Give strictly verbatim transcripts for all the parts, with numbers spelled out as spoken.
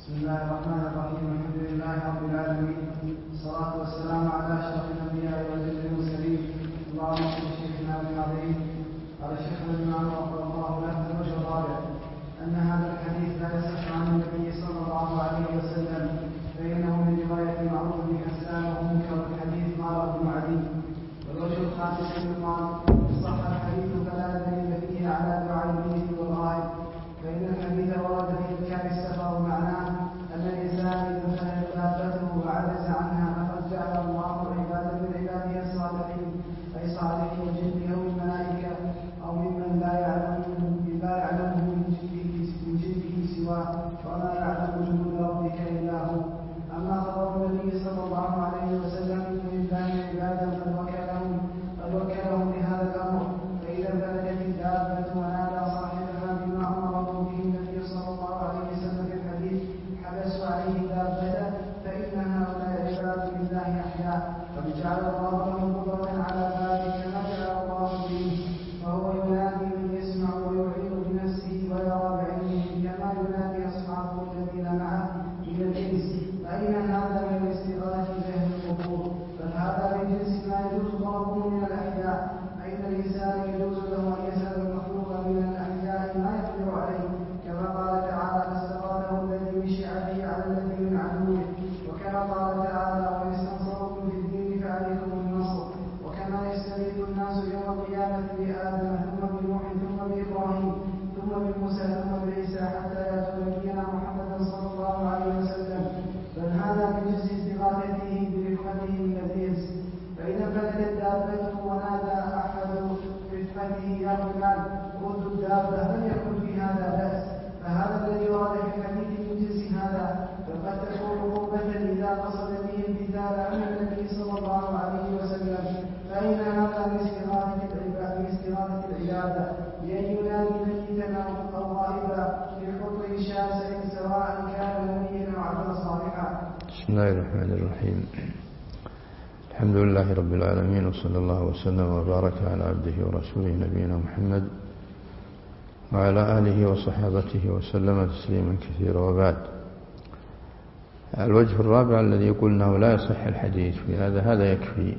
بسم الله الرحمن الرحيم. الحمد لله رب العالمين، والصلاة والسلام على أشرف الأنبياء والجن المرسلين. اللهم صل شيخنا بالعظيم. قال الشيخ الإمام رحمه الله له الوجه الرابع أن هذا الحديث لا يصح عن النبي صلى الله عليه وسلم، فإنه من رواية معروف بن حسان ومنكر الحديث قال ابن عدي. والوجه الخامس أن يقال صح الحديث فلا دليل فيه على دعاء الميت والغائب، فإن الحديث ورد في إمكان السفر معناه أن الإنسان إذا انتهت دابته وعجز عنها فقد جعل الله عبادا من عباده الصالحين أي صالح الجن أو الملائكة أو ممن لا يعلمه لا يعلمه من جنده سواه، وما يعلم جنود ربك إلا هو. أما خبر النبي صلى الله عليه وسلم من كان عبادا قد وكلهم قد وكلهم بهذا الأمر، فإذا بلغت الدابة ونادى صاحبها بما أمره به النبي صلى الله عليه وسلم في الحديث حبسوا عليه دابته، فإن هؤلاء عباد لله أحياء، قد جعل الله لهم قدرة على ذلك كما جعل الله به، فهو ينادي من يسمع ويعيد بنفسه ويرى بعينه كما ينادي أصحابه الذين معه من الإنس، فإن هذا من الاستغاثة بأهل القبور، بل هذا من جنس ما يجوز ضربه من الأحياء، فإن الإنسان يجوز له أن يسأل المخلوق من الأحياء ما يقدر عليه، كما قال تعالى فاستغاثه الذي من شيعته على الذي من عدوه، وكما قال تعالى ويستنصركم في الدين فعليكم النصر، وكما يستغيث الناس يوم القيامة بآدم ثم بنوح ثم بإبراهيم ثم بموسى ثم بعيسى حتى يأتوا نبينا محمدا صلى الله عليه وسلم، بل هذا من جنس استغاثته برفقته من الإنس. فإذا فلتت دابته ونادى أحد رفقته يا فلان رد الدابة لم يكن في هذا بأس، فهذا الذي ورد في الحديث من جنس هذا، فقد تكون عقوبة إذا قصد به امتثال أمر النبي صلى الله عليه وسلم، فإن هذا من استغاثة العبادة بأن ينادي ميتا أو غائبا بحكم شاسع سواء كان نبيا أو عبدا صالحا. بسم الله الرحمن الرحيم. الحمد لله رب العالمين، وصلى الله وسلم وبارك على عبده ورسوله نبينا محمد وعلى آله وصحابته وسلم تسليما كثيرا، وبعد. الوجه الرابع الذي قلنا لا يصح الحديث في هذا هذا يكفي.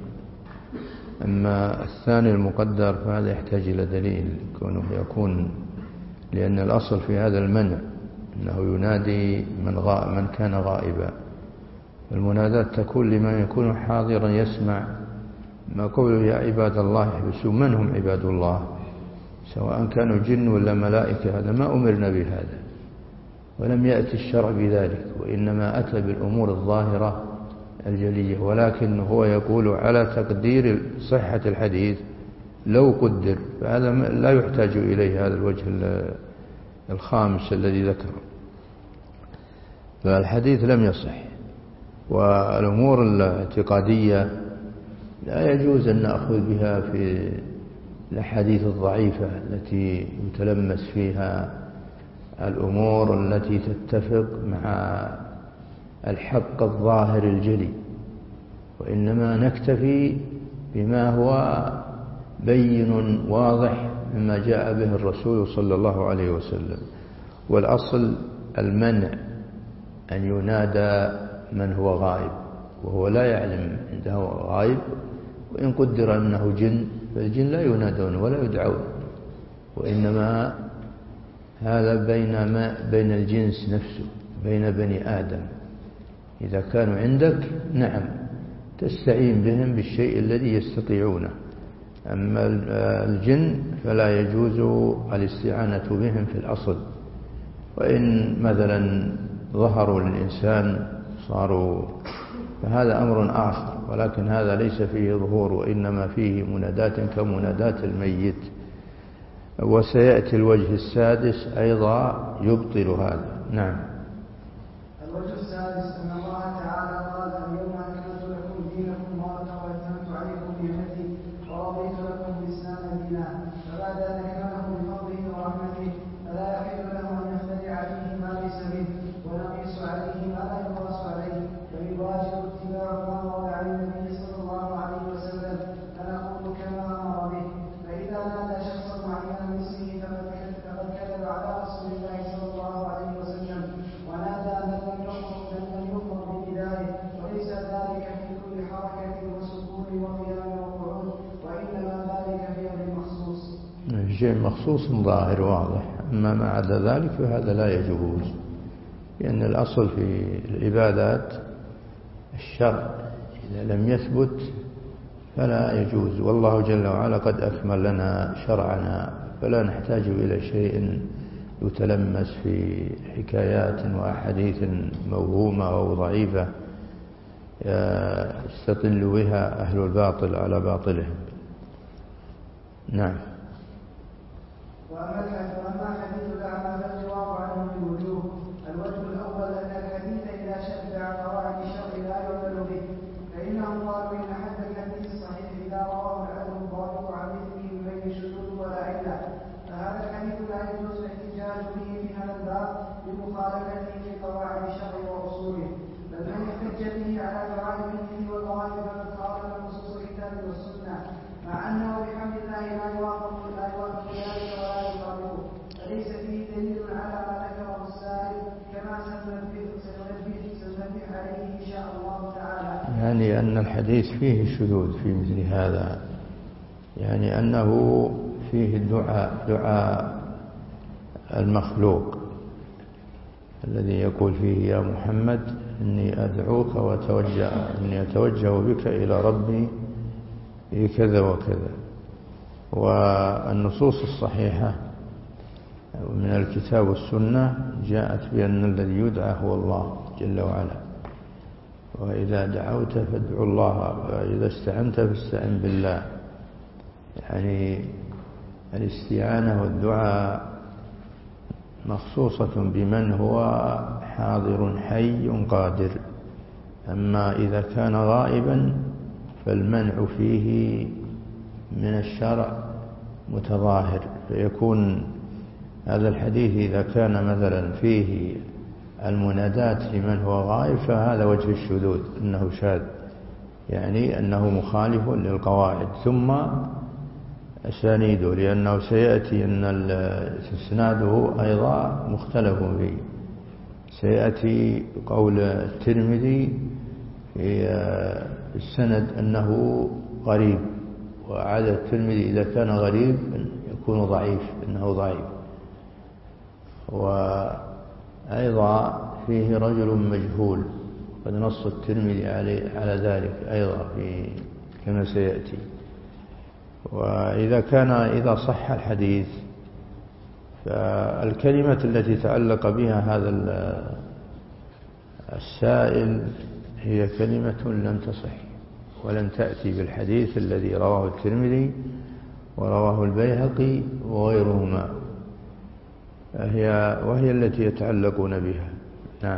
أما الثاني المقدر فهذا يحتاج إلى دليل كونه يكون، لأن الأصل في هذا المنع أنه ينادي من, غائب من كان غائبا، المناداة تكون لمن يكون حاضرا يسمع، ما قوله يا عباد الله احبسوا، من هم عباد الله سواء كانوا جن ولا ملائكة، هذا ما أمرنا بهذا ولم يأتي الشرع بذلك، وإنما أتى بالأمور الظاهرة الجلية، ولكن هو يقول على تقدير صحة الحديث لو قدر، فهذا لا يحتاج إليه هذا الوجه الخامس الذي ذكره، فالحديث لم يصح. والأمور الاعتقادية لا يجوز أن نأخذ بها في الأحاديث الضعيفة التي يتلمس فيها الأمور التي تتفق مع الحق الظاهر الجلي، وإنما نكتفي بما هو بين واضح مما جاء به الرسول صلى الله عليه وسلم. والأصل المنع أن ينادى من هو غائب وهو لا يعلم عنده غائب، وإن قدر أنه جن فالجن لا ينادون ولا يدعون، وإنما هذا بين ما بين الجنس نفسه، بين بني آدم. إذا كانوا عندك نعم تستعين بهم بالشيء الذي يستطيعونه، أما الجن فلا يجوز الاستعانة بهم في الأصل، وإن مثلا ظهروا للإنسان صاروا فهذا أمر آخر، ولكن هذا ليس فيه ظهور، وإنما فيه منادات كمنادات الميت. وسيأتي الوجه السادس أيضا يبطل هذا. نعم. الوجه السادس أن الله تعالى قال اليوم أكملت لكم دينكم وأتممت عليكم نعمتي ورضيت لكم الإسلام دينا، فبعد أن أكمله بفضله ورحمته فلا يحل له أن يخترع فيه ما ليس منه ونقيس عليه ما لا يقاس عليه، بل الواجب اتباع ما ورد عن النبي صلى الله عليه وسلم، فنقول كما أمر به. فإذا نادى شخصا معينا من اسمه فقد كذب على رسول الله صلى الله عليه وسلم ونادى من لم بشيء مخصوص ظاهر واضح، أما ما عدا ذلك فهذا لا يجوز، لأن الأصل في العبادات الشرع، إذا لم يثبت فلا يجوز. والله جل وعلا قد أكمل لنا شرعنا، فلا نحتاج إلى شيء يتلمس في حكايات وأحاديث موهومة أو ضعيفة يستطل بها أهل الباطل على باطلهم. نعم. وأما حديث الأعمى فالجواب عنه من وجوه. الوجه الأول أن الحديث إذا شد عن قواعد الشرع لا يعمل به، فإنهم قالوا إن حد الحديث الصحيح إذا رواه العدل الضابط عن مثله من غير شذوذ ولا علة، فهذا الحديث لا يجوز الاحتجاج به في هذا الباب بمخالفته لقواعد الشرع وأصوله، بل من يحتج به على قواعد مثله وقواعد فقد خالف نصوص الكتاب والسنة، مع أنه بحمد الله لا يوافق لا يوافق ذلك ولا يطابقه، فليس فيه دليل على ما ذكره السائل، كما سننبه سننبه عليه إن شاء الله تعالى. يعني أن الحديث فيه شذوذ في مثل هذا، يعني أنه فيه الدعاء دعاء المخلوق الذي يقول فيه يا محمد إني أدعوك وأتوجه إني أتوجه بك إلى ربي كذا وكذا. والنصوص الصحيحة من الكتاب والسنة جاءت بأن الذي يدعى هو الله جل وعلا، وإذا دعوت فادعوا الله، وإذا استعنت فاستعن بالله. يعني الاستعانة والدعاء مخصوصة بمن هو حاضر حي قادر، أما إذا كان غائبا فالمنع فيه من الشرع متظاهر، فيكون هذا الحديث إذا كان مثلا فيه المنادات لمن هو غائب فهذا وجه الشذوذ، أنه شاذ، يعني أنه مخالف للقواعد. ثم أسانيده، لأنه سيأتي أن إسناده أيضا مختلف فيه، سيأتي قول الترمذي في السند أنه غريب، وعادة الترمذي إذا كان غريب يكون ضعيف، أنه ضعيف. وأيضا فيه رجل مجهول، قد نص الترمذي على ذلك أيضا في كما سيأتي. وإذا كان إذا صح الحديث فالكلمة التي تعلق بها هذا السائل هي كلمة لم تصح ولم تأتي بالحديث الذي رواه الترمذي ورواه البيهقي وغيرهما، هي وهي التي يتعلقون بها. نعم.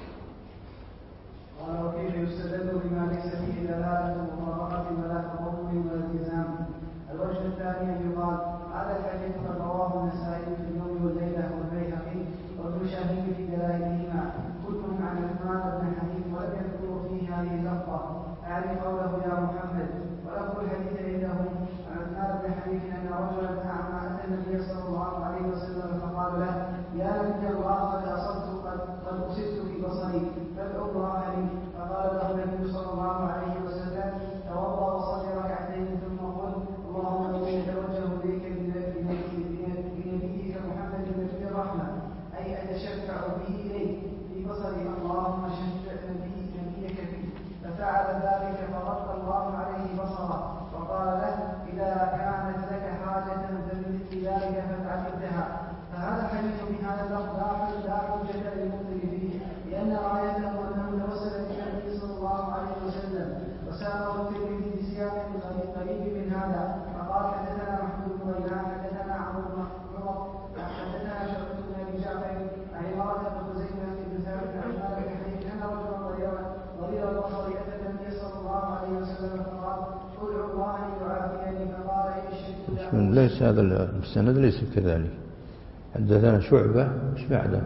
قال وكيف يستدل بما ليس فيه دلالة مطابقة ولا تضمن ولا التزام؟ الوجه الثاني يقال هذا الحديث قد رواه النسائي في اليوم والليلة والبيهقي وابن شاهين في دلائلهما، كلهم عن عثمان بن حنيف، ولم يذكروا فيه هذه اللفظة أعني قوله يا محمد. ولفظ الحديث عندهم عن عثمان بن حنيف أن رجلا أعمى أتى النبي صلى الله عليه وسلم فقال له يا نبي الله قد أصبت قد قد أصبت في بصري فادعو الله لي. فقال له النبي صلى الله عليه وسلم توضأ وصل ركعتين ثم قل اللهم إني أتوجه إليك بنبيك محمد نبي الرحمة، أي أتشفع به إليك في بصري، اللهم شفع نبيك فيه. ففعل ذلك فرد الله عليه بصره وقال له إذا كانت لك حاجة فبمثل ذلك فافعل انتهى. فهذا الحديث بهذا اللفظ لا حجة للمبطل فيه، لأن غايته أنه توسل إلى النبي صلى الله عليه وسلم. وساقه الترمذي بسياق قريب من هذا فقال حدثنا محمود بن غيلان حدثنا عمرو بن عمر حدثنا شعبة بن أبي جعفر عن عمارة بن خزيمة بن ثابت عن مالك بن حنيف أن رجلا ضرير البصر أتى النبي صلى الله عليه وسلم فقال ادعو الله أن يعافيني، فقال إن شئت ليس هذا المستند ليس كذلك. حدثنا شعبة مش بعده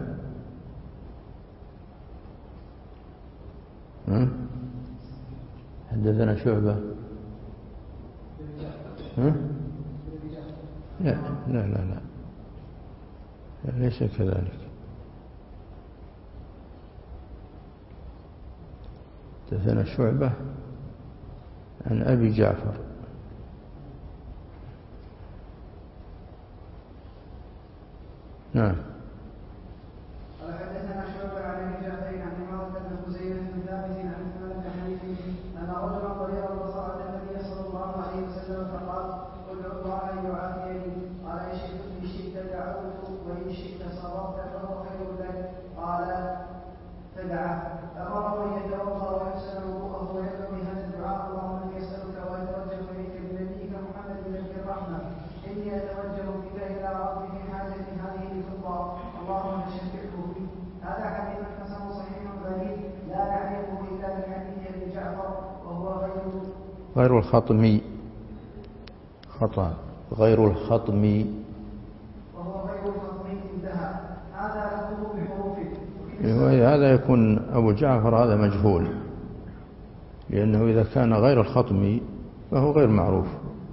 حدثنا شعبة ها؟ لا لا لا لا ليس كذلك. حدثنا شعبة عن أبي جعفر نعم. قال حدثنا شعبة عن ابي جعفر عن عمارة بن خزيمة بن ثابت عن عثمان بن حنيف ان رجلا طريق البصر اتى النبي صلى الله عليه وسلم فقال ادعو الله ان يعافيني. قال ان شئت دعوت وان شئت صبرت فهو خير لك. قال فدعا امره ان يتوضا ويحسن وضوءه ويدعو بهذا الدعاء اللهم اني اسالك واتوجه اليك بنبيك محمد بن الرحمه اني اتوجه بك الى ربي في حاجه هذه لتقضى اللهم شفعه بي. هذا حديث حسن صحيح غريب لا نعرفه الا من حديث ابي جعفر وهو غير غير الخطمي خطأ غير الخطمي وهو غير الخطمي انتهى. هذا لفظه بحروفه. هذا يكون أبو جعفر هذا مجهول، لأنه إذا كان غير الخطمي فهو غير معروف.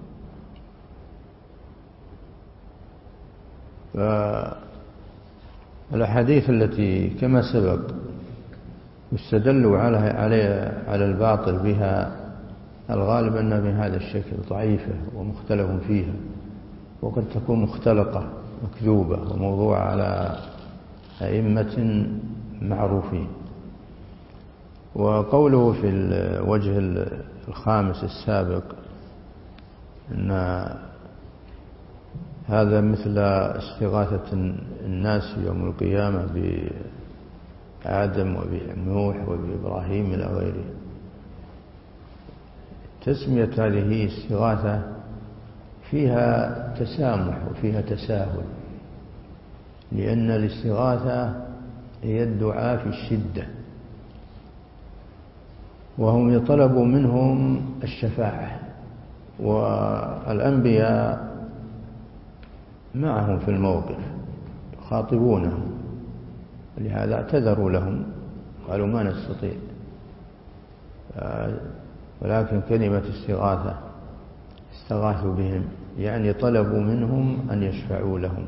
فالأحاديث التي كما سبق يستدل على على الباطل بها الغالب أنها بهذا الشكل ضعيفة ومختلف فيها، وقد تكون مختلقة مكذوبة وموضوعة على أئمة معروفين. وقوله في الوجه الخامس السابق أن هذا مثل استغاثة الناس يوم القيامة بآدم وبنوح وبإبراهيم إلى غيره، تسمية هذه استغاثة فيها تسامح وفيها تساهل، لأن الاستغاثة هي الدعاء في الشدة، وهم يطلبوا منهم الشفاعة، والأنبياء معهم في الموقف يخاطبونهم، لهذا اعتذروا لهم قالوا ما نستطيع، ولكن كلمة استغاثة استغاثوا بهم يعني طلبوا منهم أن يشفعوا لهم.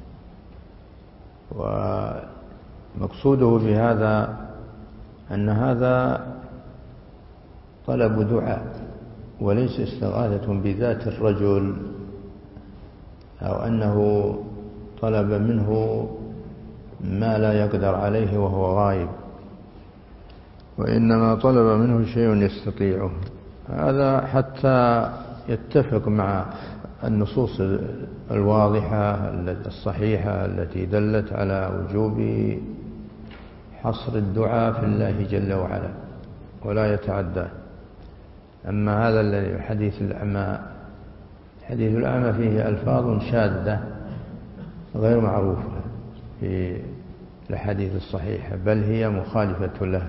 ومقصوده بهذا أن هذا طلب دعاء وليس استغاثة بذات الرجل، أو أنه طلب منه ما لا يقدر عليه وهو غائب، وإنما طلب منه شيء يستطيعه. هذا حتى يتفق مع النصوص الواضحة الصحيحة التي دلت على وجوب حصر الدعاء في الله جل وعلا ولا يتعدى. أما هذا الذي حديث الأعمى، حديث الأعمى فيه ألفاظ شاذة غير معروفة في الحديث الصحيحة، بل هي مخالفة له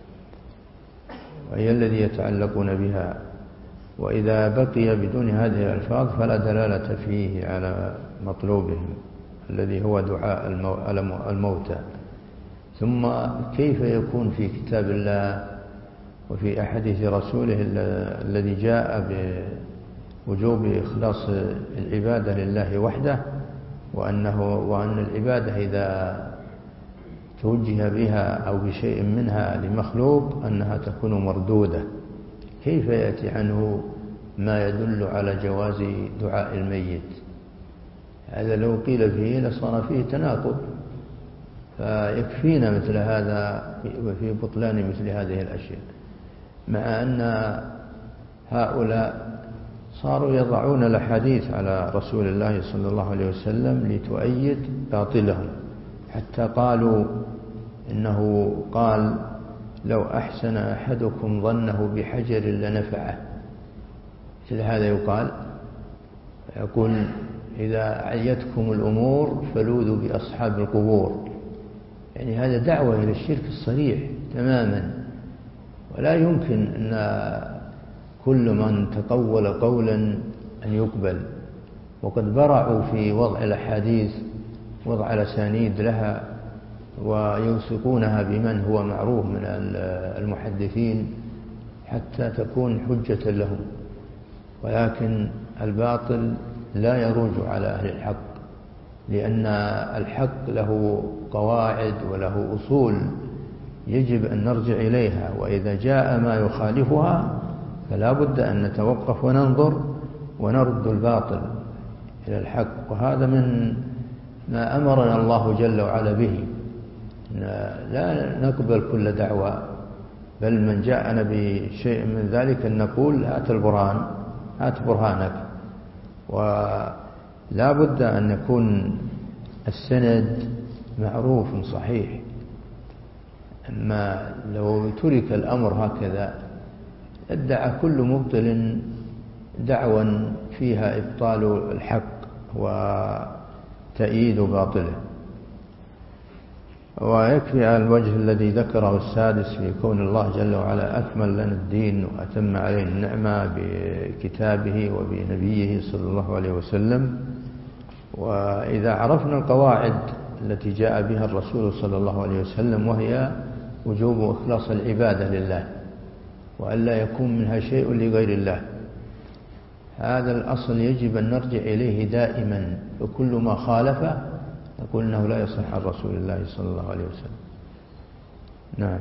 وهي الذي يتعلقون بها، وإذا بقي بدون هذه الألفاظ فلا دلالة فيه على مطلوبهم الذي هو دعاء الموتى. ثم كيف يكون في كتاب الله وفي أحاديث رسوله الذي جاء بوجوب إخلاص العبادة لله وحده، وأنه وأن العبادة إذا توجه بها أو بشيء منها لمخلوق أنها تكون مردودة؟ كيف يأتي عنه ما يدل على جواز دعاء الميت؟ هذا لو قيل فيه لصار فيه تناقض، فيكفينا مثل هذا وفي بطلان مثل هذه الأشياء، مع أن هؤلاء صاروا يضعون الأحاديث على رسول الله صلى الله عليه وسلم لتؤيد باطلهم، حتى قالوا إنه قال لو أحسن أحدكم ظنه بحجر لنفعه. مثل هذا يقال، يقول إذا عيتكم الأمور فلوذوا بأصحاب القبور، يعني هذا دعوة إلى الشرك الصريح تماما. ولا يمكن أن كل من تقول قولا أن يقبل، وقد برعوا في وضع الأحاديث وضع الأسانيد لها ويوثقونها بمن هو معروف من المحدثين حتى تكون حجة لهم. ولكن الباطل لا يروج على أهل الحق، لأن الحق له قواعد وله أصول يجب أن نرجع إليها، وإذا جاء ما يخالفها فلا بد أن نتوقف وننظر ونرد الباطل إلى الحق. وهذا من ما أمرنا الله جل وعلا به. لا نقبل كل دعوة، بل من جاءنا بشيء من ذلك أن نقول هات البرهان، هات برهانك. ولا بد أن يكون السند معروف صحيح. أما لو ترك الأمر هكذا ادعى كل مبطل دعوى فيها إبطال الحق وتأييد باطله. ويكفي على الوجه الذي ذكره السادس في كون الله جل وعلا أكمل لنا الدين وأتم علينا النعمة بكتابه وبنبيه صلى الله عليه وسلم. وإذا عرفنا القواعد التي جاء بها الرسول صلى الله عليه وسلم، وهي وجوب إخلاص العبادة لله وألا يكون منها شيء لغير الله، هذا الأصل يجب أن نرجع إليه دائما. وكل ما خالفه نقول أنه لا يصح عن رسول الله صلى الله عليه وسلم. نعم.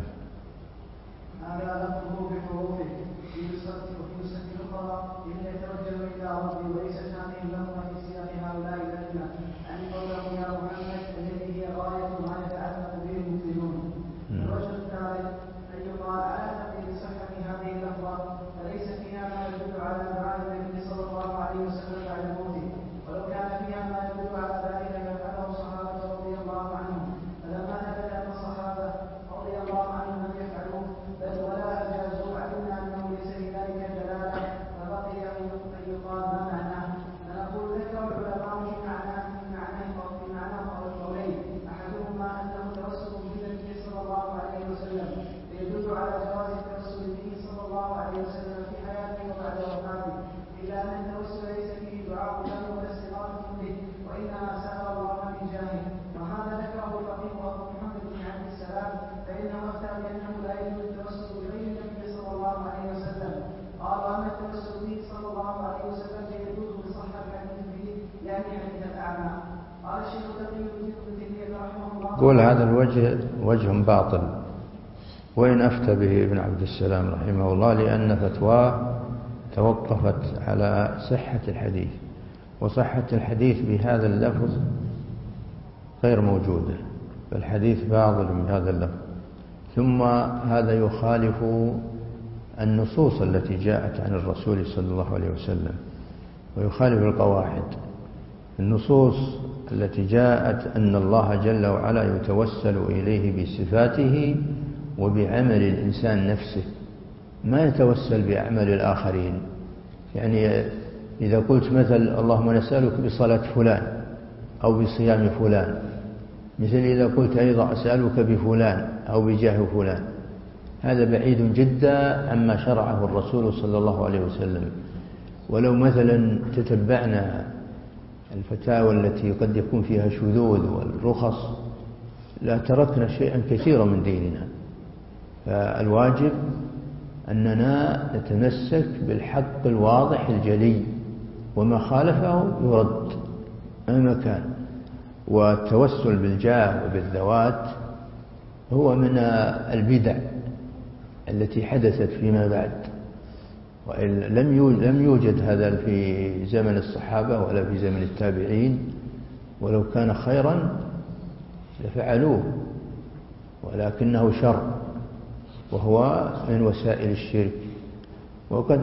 هذا لفظه بحروفه في نسخة أخرى إن يتوجه إلى ربي وليس هذه اللفظة في سياق هؤلاء الأئمة أن قوله يا محمد الذي هي غاية ما يتعلق به المسلمون. الوجه الثالث أن يقال على تقدير صحة هذه اللفظة فليس فيها ما يدل على دعاء النبي صلى الله عليه وسلم بعد موته، ولو كان فيها ما يدل على ذلك يفعله الصحابة رضي الله عنهم، فلما ثبت أن الصحابة رضي الله عنهم لم يفعلوه بل ولا أجازوا علمنا أنه ليس في ذلك دلالة، فبقي أن يقال ما معناه. فنقول ذكر العلماء في معناه في معناه في معناه قولين، أحدهما أنه توسل بالنبي صلى الله عليه وسلم يدل على جواز التوسل به صلى الله عليه وسلم في حياته وبعد وفاته، إلا أن التوسل ليس فيه دعاء له ولا استغاثة به، وإنما سأل الله من جاهه. وهذا ذكره الفقيه أبو محمد بن عبد السلام، فإنه أفتى بأنه لا يجوز التوسل بغير النبي صلى الله عليه وسلم. قال وأما التوسل به صلى الله عليه وسلم فيجوز بصحة الحديث به، يعني حديث الأعمى. قال الشيخ تقي الدين ابن تيمية رحمه الله. قول هذا الوجه وجه باطل، وإن أفتى به ابن عبد السلام رحمه الله، لأن فتواه توقفت على صحة الحديث، وصحة الحديث بهذا اللفظ غير موجودة، فالحديث باطل بهذا اللفظ. ثم هذا يخالف النصوص التي جاءت عن الرسول صلى الله عليه وسلم، ويخالف القواعد. النصوص التي جاءت أن الله جل وعلا يتوسل إليه بصفاته وبعمل الإنسان نفسه، ما يتوسل بأعمال الآخرين. يعني إذا قلت مثل اللهم نسألك بصلاة فلان أو بصيام فلان، مثل إذا قلت أيضا أسألك بفلان أو بجاه فلان، هذا بعيد جدا عما شرعه الرسول صلى الله عليه وسلم. ولو مثلا تتبعنا الفتاوى التي قد يكون فيها شذوذ والرخص لا تركنا شيئا كثيرا من ديننا. فالواجب أننا نتمسك بالحق الواضح الجلي، وما خالفه يرد أي مكان. والتوسل بالجاه وبالذوات هو من البدع التي حدثت فيما بعد، لم يوجد هذا في زمن الصحابة ولا في زمن التابعين، ولو كان خيرا لفعلوه، ولكنه شر وهو من وسائل الشرك. وقد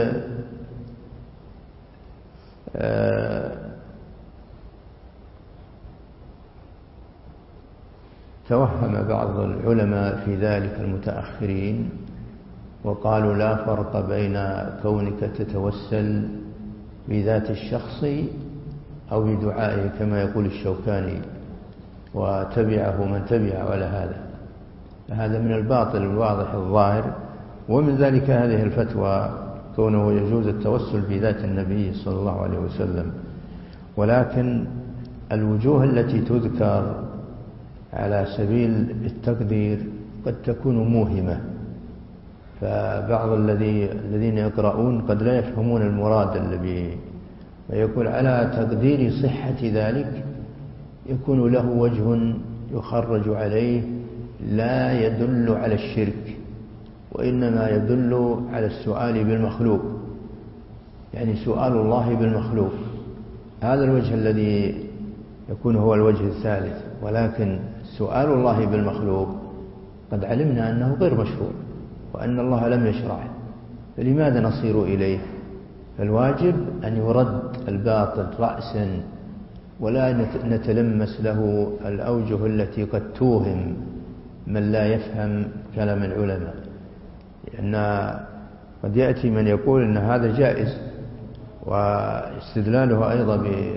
توهم بعض العلماء في ذلك المتأخرين وقالوا لا فرق بين كونك تتوسل بذات الشخص أو بدعائه كما يقول الشوكاني، وتبعه من تبع ولا هذا. هذا من الباطل الواضح الظاهر. ومن ذلك هذه الفتوى كونه يجوز التوسل بذات النبي صلى الله عليه وسلم. ولكن الوجوه التي تذكر على سبيل التقدير قد تكون موهمة، فبعض الذي الذين يقرؤون قد لا يفهمون المراد الذي ويقول على تقدير صحة ذلك يكون له وجه يخرج عليه لا يدل على الشرك، وإنما يدل على السؤال بالمخلوق، يعني سؤال الله بالمخلوق. هذا الوجه الذي يكون هو الوجه الثالث. ولكن سؤال الله بالمخلوق قد علمنا أنه غير مشروع وأن الله لم يشرعه، فلماذا نصير إليه؟ فالواجب أن يرد الباطل رأسا ولا نتلمس له الأوجه التي قد توهم من لا يفهم كلام العلماء، لأن قد يأتي من يقول أن هذا جائز، واستدلاله أيضا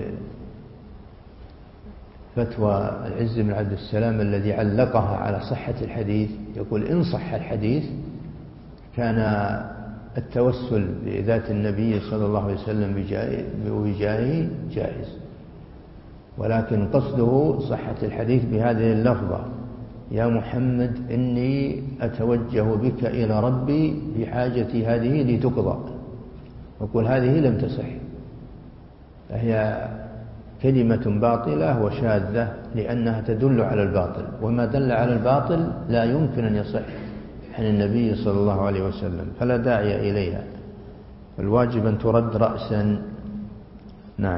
بفتوى العز بن عبد السلام الذي علقها على صحة الحديث، يقول إن صح الحديث كان التوسل بذات النبي صلى الله عليه وسلم بوجاهه جائز، ولكن قصده صحة الحديث بهذه اللفظة: يا محمد إني أتوجه بك إلى ربي بحاجتي هذه لتقضى. يقول هذه لم تصح، فهي كلمة باطلة وشاذة لأنها تدل على الباطل، وما دل على الباطل لا يمكن أن يصح عن النبي صلى الله عليه وسلم، فلا داعي إليها، الواجب أن ترد رأسا. نعم.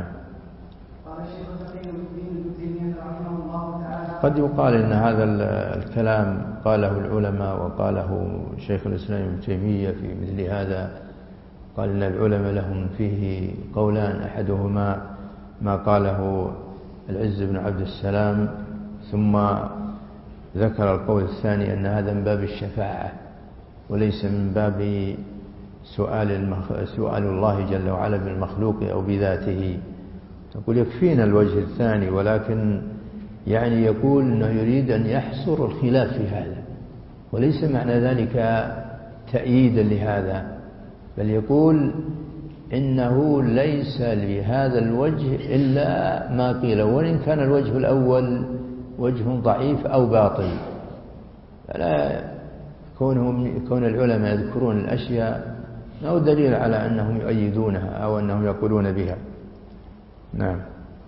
قد يقال إن هذا الكلام قاله العلماء وقاله شيخ الإسلام ابن تيمية في مثل هذا، قال إن العلماء لهم فيه قولان: أحدهما ما قاله العز بن عبد السلام، ثم ذكر القول الثاني أن هذا من باب الشفاعة وليس من باب سؤال, المخ... سؤال الله جل وعلا بالمخلوق أو بذاته. يقول يكفينا الوجه الثاني، ولكن يعني يقول أنه يريد أن يحصر الخلاف في هذا، وليس معنى ذلك تأييدا لهذا، بل يقول إنه ليس لهذا الوجه إلا ما قيل، وإن كان الوجه الأول وجه ضعيف أو باطل، فلا كونهم كون العلماء يذكرون الأشياء أو دليل على أنهم يؤيدونها أو أنهم يقولون بها. نعم.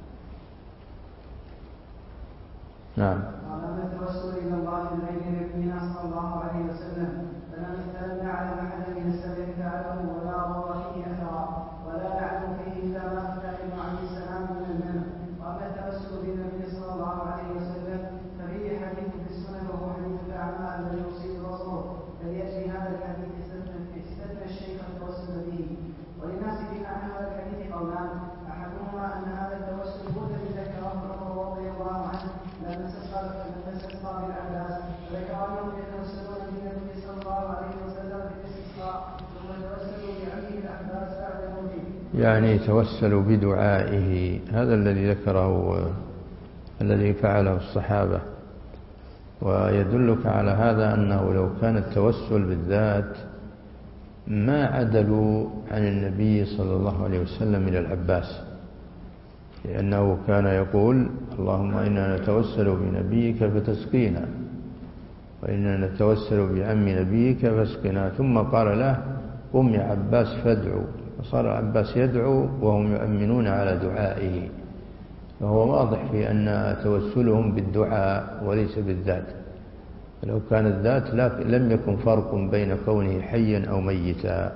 نعم. أما التوسل إلى الله بغير نبينا صلى الله عليه وسلم فلم نستدل على أحد من السلف فعله ولا روى فيه أثرا ولا نعلم فيه إلا ما أخبر عن السلام من المنع. وأما التوسل بالنبي صلى الله عليه وسلم ففيه حديث في السنن وهو حديث الأعمى الذي يصيب بصره، فليأتي هذا الحديث استثنى الشيخ التوسل به. وللناس في معنى هذا الحديث قولان: أحدهما أن هذا التوسل هو الذي ذكره عمر رضي الله عنه لما استسقى بالعباس، فذكر أنهم يتوسلون بالنبي صلى الله عليه وسلم بالاستسقاء ثم توسلوا بعمه العباس بعد موته، يعني توسلوا بدعائه. هذا الذي ذكره الذي فعله الصحابة، ويدلك على هذا أنه لو كان التوسل بالذات ما عدلوا عن النبي صلى الله عليه وسلم إلى العباس، لأنه كان يقول: اللهم إنا نتوسل بنبيك فتسقينا، وإنا نتوسل بعم نبيك فاسقنا، ثم قال له: قم يا عباس فادعوا، وصار العباس يدعو وهم يؤمنون على دعائه. فهو واضح في أن توسلهم بالدعاء وليس بالذات، لو كان الذات لم يكن فرق بين كونه حيا أو ميتا.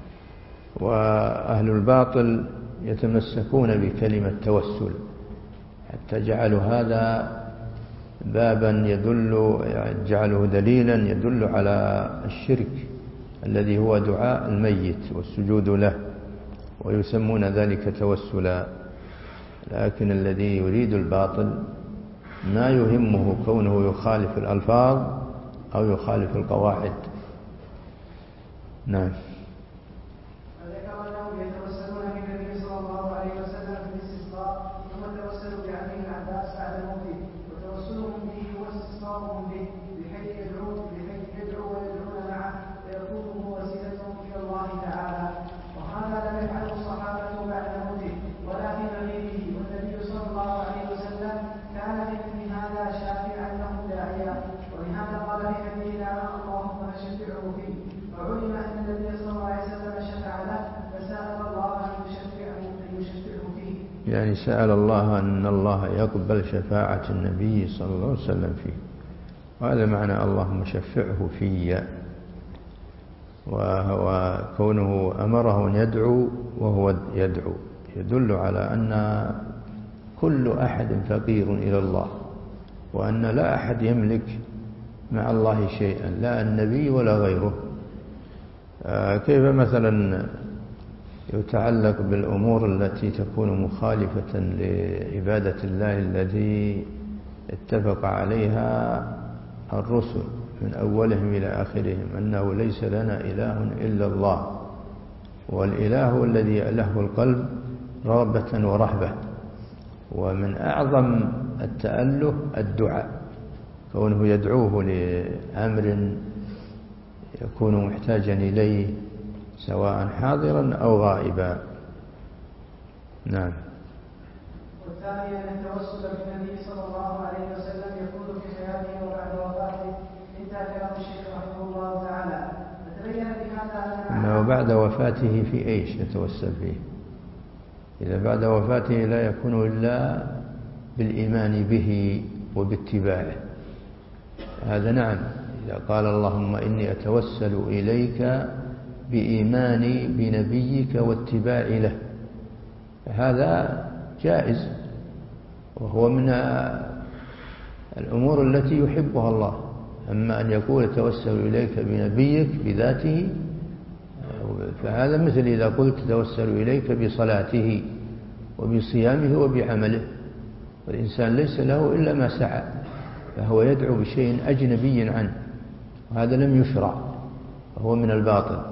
وأهل الباطل يتمسكون بكلمة توسل حتى جعلوا هذا بابا يدل جعله دليلا يدل على الشرك الذي هو دعاء الميت والسجود له، ويسمون ذلك توسلا. لكن الذي يريد الباطل ما يهمه كونه يخالف الألفاظ أو يخالف القواعد. نعم. يعني سأل الله أن الله يقبل شفاعة النبي صلى الله عليه وسلم فيه، وهذا معنى اللهم شفعه في. وهو كونه أمره أن يدعو وهو يدعو يدل على أن كل أحد فقير إلى الله، وأن لا أحد يملك مع الله شيئا، لا النبي ولا غيره. كيف مثلا يتعلق بالأمور التي تكون مخالفة لعبادة الله الذي اتفق عليها الرسل من أولهم إلى آخرهم أنه ليس لنا إله إلا الله، والإله الذي يأله القلب رغبة ورهبة. ومن أعظم التأله الدعاء، كونه يدعوه لأمر يكون محتاجا إليه سواء حاضرا أو غائبا. نعم. والثاني أن التوسل بالنبي صلى الله عليه وسلم يكون في حياته وبعد وفاته، انتهى كلام الشيخ رحمه الله تعالى. فتبين بهذا أنه بعد وفاته في إيش يتوسل فيه؟ إذا بعد وفاته لا يكون إلا بالإيمان به وباتباعه، هذا نعم. إذا قال اللهم إني أتوسل إليك بإيماني بنبيك واتباعي له، هذا جائز، وهو من الأمور التي يحبها الله. أما أن يقول أتوسل إليك بنبيك بذاته، فهذا مثل إذا قلت أتوسل إليك بصلاته وبصيامه وبعمله، والإنسان ليس له إلا ما سعى، فهو يدعو بشيء أجنبي عنه، وهذا لم يشرع، وهو من الباطل.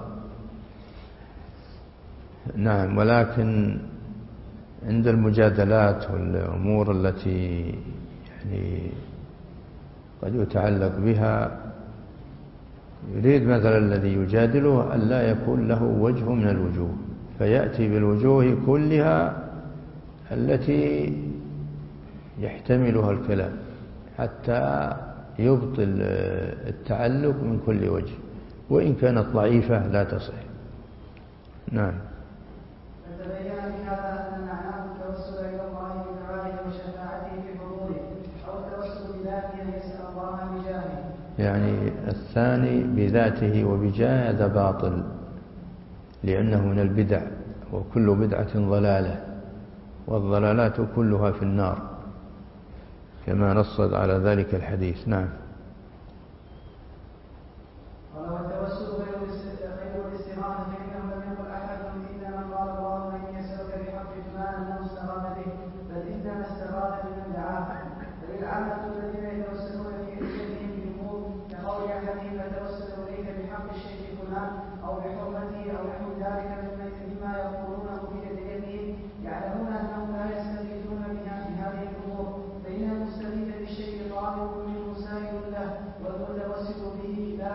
نعم. ولكن عند المجادلات والأمور التي يعني قد يتعلق بها، يريد مثلا الذي يجادله أن لا يكون له وجه من الوجوه، فيأتي بالوجوه كلها التي يحتملها الكلام حتى يبطل التعلق من كل وجه، وإن كانت ضعيفة لا تصح. نعم. فتبين بهذا أن معناه التوسل إلى الله بدعائه وشفاعته في حضوره، أو التوسل بذاته أن يسأل الله بجاهه. يعني الثاني بذاته وبجاه هذا باطل، لأنه من البدع، وكل بدعة ضلالة، والضلالات كلها في النار، كما نص على ذلك الحديث. نعم. قال والتوسل غير الاستغاثة، فإنه لم يقل أحد إنما قال اللهم إني أسألك بحق فلان أنه استغاث به، بل إنما استغاث بمن دعاه. فللعامة الذين يتوسلون في عزتهم بالأمور كقول أحدهم فتوسل إليك بحق الشيخ فلان أو بحرمته أو نحو ذلك مما يقولونه في يديهم، يعلمون أنهم لا يستفيدون بها في هذه الأمور، فإن المستفيد بالشيء طالب منه سائل له، والمتوسل به لا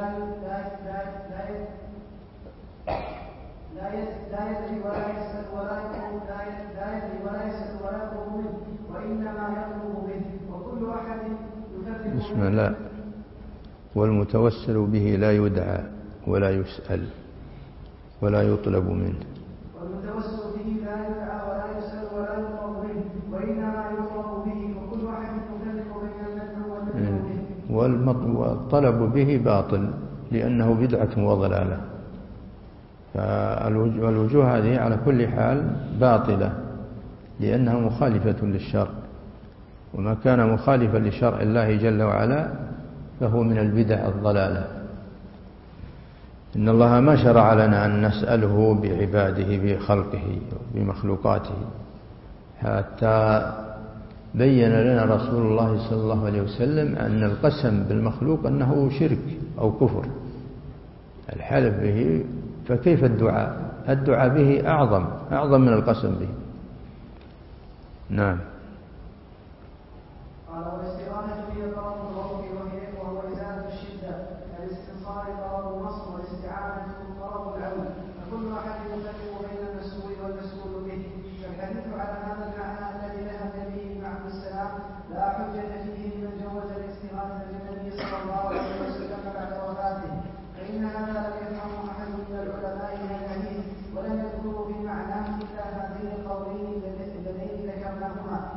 لا يدري ولا يسأل ولا يطلب لا يدري ولا يسأل ولا يطلب منه، وإنما يطلب به. وكل أحد يفرق بسم الله. والمتوسل به لا يدعى ولا يسأل ولا يطلب منه. والمتوسل به لا يدعى ولا يسأل ولا يطلب منه، وإنما يطلب به. وكل واحد يفرق بين المدعو والمطلوب به. والطلب به باطل، لأنه بدعة وضلالة. فالوجوه هذه على كل حال باطلة، لأنها مخالفة للشرع، وما كان مخالفا لشرع الله جل وعلا فهو من البدع الضلالة. إن الله ما شرع لنا أن نسأله بعباده بخلقه بمخلوقاته، حتى بين لنا رسول الله صلى الله عليه وسلم أن القسم بالمخلوق أنه شرك أو كفر، الحلف به. فكيف الدعاء؟ الدعاء به أعظم أعظم من القسم به. نعم. قال والاستغاثة هي طلب الرب وهو إزالة الشدة، الاستنصار طلب النصر، والاستعانة طلب العون، فكل أحد يفرق بين المسؤول والمسؤول به. فالحديث على هذا المعنى الذي ذهب به ابن عبد السلام لا حجة فيه لمن جوز الاستغاثة بالنبي صلى الله عليه وسلم بعد وفاته، فإن هذا لم يفهمه أحد من العلماء من الحديث، ولم يذكروا بمعناه إلا هذين القولين اللذين ذكرناهما.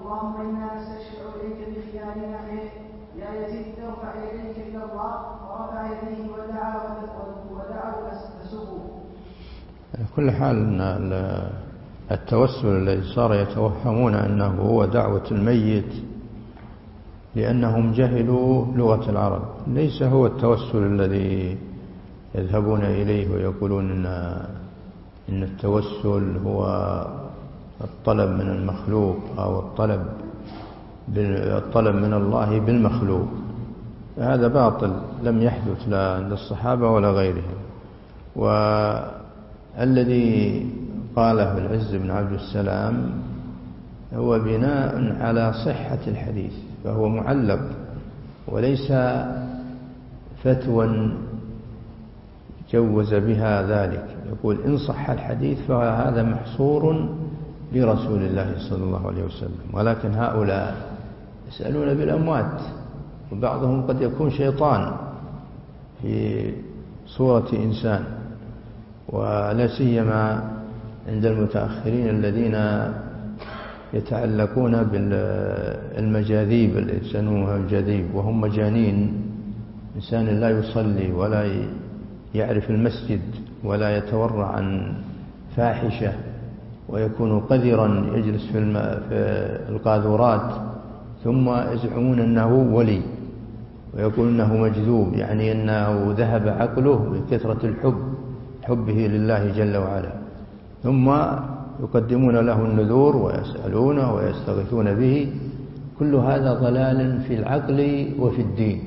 اللهم إنا نستشفع إليك بخيارنا يا يزيد ارفع يديك إلى الله ورفع يديه ودعا ودعا فسقوا. على كل حال التوسل الذي صار يتوهمون أنه هو دعوة الميت لأنهم جهلوا لغة العرب، ليس هو التوسل الذي يذهبون إليه ويقولون إن, إن التوسل هو الطلب من المخلوق أو الطلب الطلب من الله بالمخلوق. هذا باطل لم يحدث لا عند الصحابة ولا غيرهم. والذي قاله العز بن عبد السلام هو بناء على صحة الحديث، فهو معلق وليس فتوى جوز بها ذلك. يقول إن صح الحديث فهذا محصور برسول الله صلى الله عليه وسلم، ولكن هؤلاء يسألون بالأموات، وبعضهم قد يكون شيطان في صورة إنسان، ولا سيما عند المتأخرين الذين يتعلقون بالمجاذيب اللي يسمونها الجاذيب، وهم مجانين. إنسان لا يصلي ولا يعرف المسجد ولا يتورع عن فاحشة، ويكون قذرا يجلس في القاذورات، ثم يزعمون أنه ولي ويقول أنه مجذوب، يعني أنه ذهب عقله بكثرة الحب حبه لله جل وعلا، ثم يقدمون له النذور ويسألونه ويستغيثون به. كل هذا ضلال في العقل وفي الدين،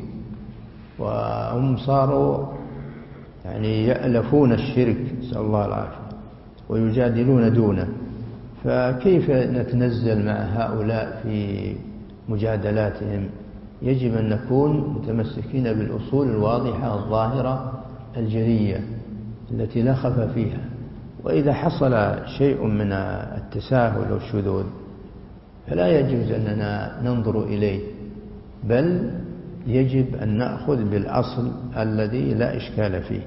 وهم صاروا يعني يألفون الشرك، نسأل الله العافية، ويجادلون دونه. فكيف نتنزل مع هؤلاء في مجادلاتهم؟ يجب أن نكون متمسكين بالأصول الواضحة الظاهرة الجلية التي لا خفى فيها. وإذا حصل شيء من التساهل والشذوذ فلا يجوز أننا ننظر إليه، بل يجب أن نأخذ بالأصل الذي لا إشكال فيه،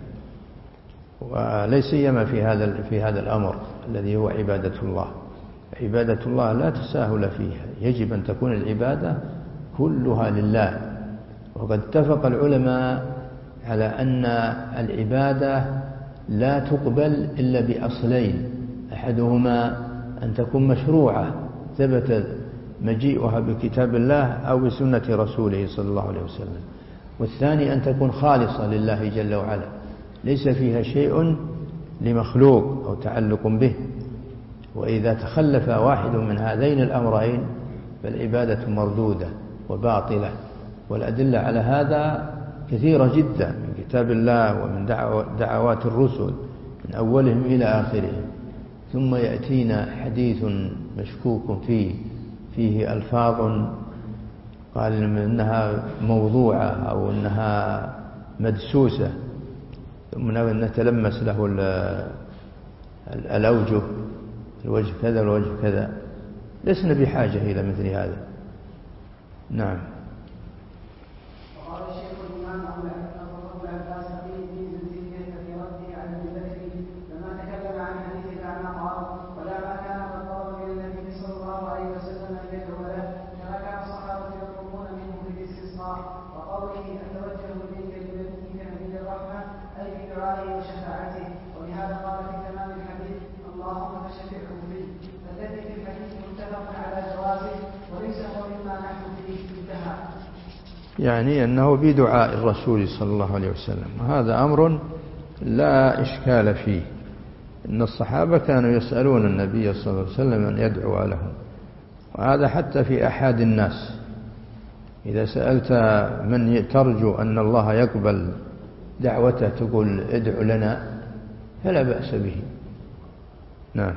وليس سيما في هذا في هذا الأمر الذي هو عبادة الله. عبادة الله لا تساهل فيها، يجب أن تكون العبادة كلها لله. وقد اتفق العلماء على أن العبادة لا تقبل إلا بأصلين: أحدهما أن تكون مشروعة ثبت مجيئها بكتاب الله أو بسنة رسوله صلى الله عليه وسلم، والثاني أن تكون خالصة لله جل وعلا ليس فيها شيء لمخلوق أو تعلق به. وإذا تخلف واحد من هذين الأمرين فالعبادة مردودة وباطلة، والأدلة على هذا كثيرة جدا من كتاب الله ومن دعوات الرسل من أولهم إلى آخرهم. ثم يأتينا حديث مشكوك فيه فيه ألفاظ قال إنها موضوعة أو إنها مدسوسة، ثم نتلمس له الأوجه، الوجه كذا والوجه كذا. لسنا بحاجة إلى مثل هذا. نعم. يعني أنه بدعاء الرسول صلى الله عليه وسلم، وهذا أمر لا إشكال فيه. إن الصحابة كانوا يسألون النبي صلى الله عليه وسلم أن يدعو لهم، وهذا حتى في أحد الناس. إذا سألت من ترجو أن الله يقبل دعوته تقول ادعو لنا، فلا بأس به. نعم.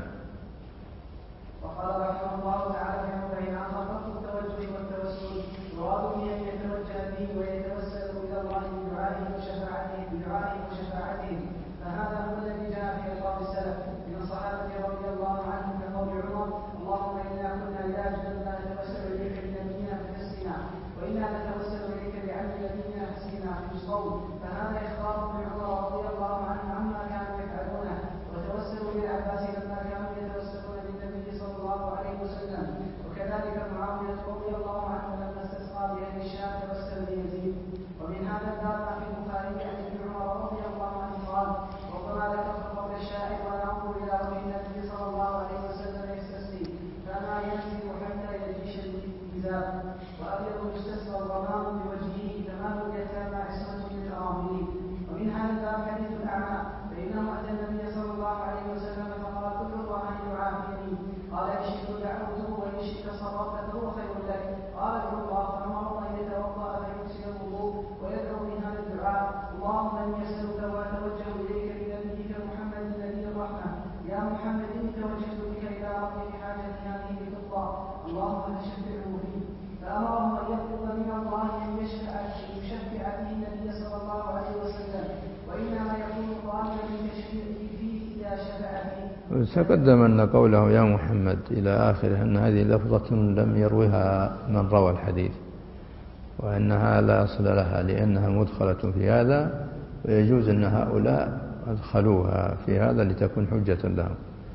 فهذا إخبار من عمر رضي الله عنه عما كانوا يفعلونه، وتوسلوا بالعباس لما كانوا رضي الله عنه لما استسقى بأهل الشام توسل بيزيد. ومن هذا الباب في البخاري عن ابن عمر رضي الله عنه قال: ربما ذكرت قول الشاعر وانا انظر الى وجه النبي صلى الله عليه وسلم يستسقي فما ينزل حتى يجيش الإزار وأبيض يستسقى الغمام بوجهه تمام اليتامى عصمة للأرامل. ومن هذا الباب حديث الأعمى فإنه أتى النبي صلى الله عليه وسلم فقال: كل الله يعافيني. قال: إن شئت دعوته وإن شئت صرفت فهو خير لك. قال: ادعو الله فأمره أن يتوضأ فيحسن الوضوء ويدعو من هذا الدعاء: اللهم إني أسألك وأتوجه إليك بنبيك محمد نبي الرحمة يا محمد إني توجهت بك إلى ربي بحاجتي هذه بتقضى اللهم فشفعه فيه. فأمرهم أن يطلب من الله أن يشفع يشفع فيه النبي صلى الله عليه وسلم، وإنما يكون طالبا لتشفيعه فيه إذا شفع فيه. تقدم أن قوله يا محمد إلى آخره أن هذه لفظة لم يروها من روى الحديث، وأنها لا أصل لها لأنها مدخلة في هذا، ويجوز أن هؤلاء أدخلوها في هذا لتكون حجة لهم.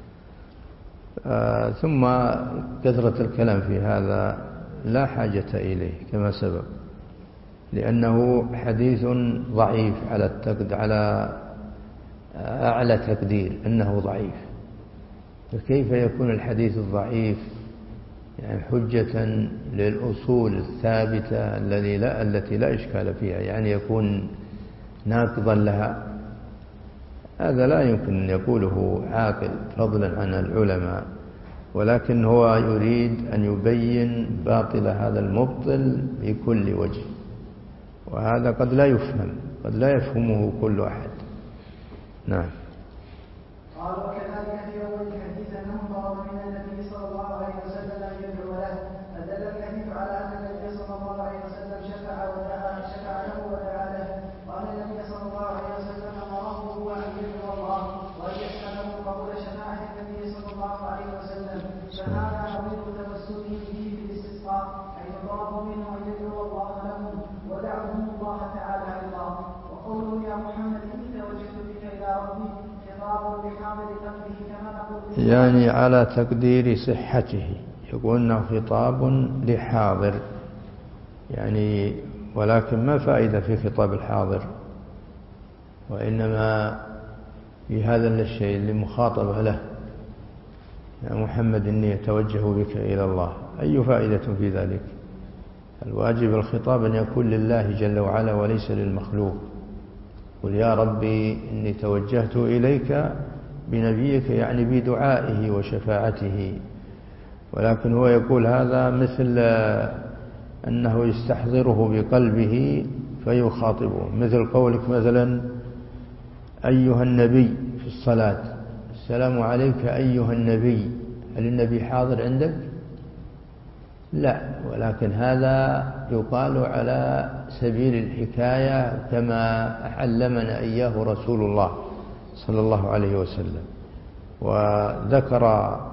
آه ثم كثرة الكلام في هذا لا حاجة إليه كما سبق، لأنه حديث ضعيف على التقد على أعلى تقدير أنه ضعيف. فكيف يكون الحديث الضعيف يعني حجة للأصول الثابتة التي لا التي لا إشكال فيها، يعني يكون ناقضا لها؟ هذا لا يمكن أن يقوله عاقل فضلا عن العلماء، ولكن هو يريد أن يبين باطل هذا المبطل بكل وجه، وهذا قد لا يفهم، قد لا يفهمه كل أحد. نعم. قال: وكذلك في أول الحديث أنه طلب من النبي صلى الله عليه وسلم أن يدعو له، فدل الحديث على أن النبي صلى الله عليه وسلم شفع ودعا شفع له ودعا له، وأن النبي صلى الله عليه وسلم أمره هو أن يدعو الله وأن يسأله قبول شفاعة النبي صلى الله عليه وسلم. فهذا نظير توسله به في الاستسقاء، حيث طلبوا منه أن يدعو الله لهم ودعوهم الله تعالى أيضا. وقوله يا محمد إني توجهت بك إلى ربي خطاب بحاضر قلبه كما نقول يعني على تقدير صحته يقول أنه خطاب لحاضر، يعني ولكن ما فائدة في خطاب الحاضر، وإنما في هذا الشيء اللي مخاطب له يا محمد إني أتوجه بك إلى الله، أي فائدة في ذلك؟ الواجب الخطاب أن يكون لله جل وعلا وليس للمخلوق. قل يا ربي إني توجهت إليك بنبيك، يعني بدعائه وشفاعته. ولكن هو يقول هذا مثل أنه يستحضره بقلبه فيخاطبه، مثل قولك مثلا أيها النبي في الصلاة، السلام عليك أيها النبي، هل النبي حاضر عندك؟ لا، ولكن هذا يقال على سبيل الحكاية كما علمنا إياه رسول الله صلى الله عليه وسلم. وذكر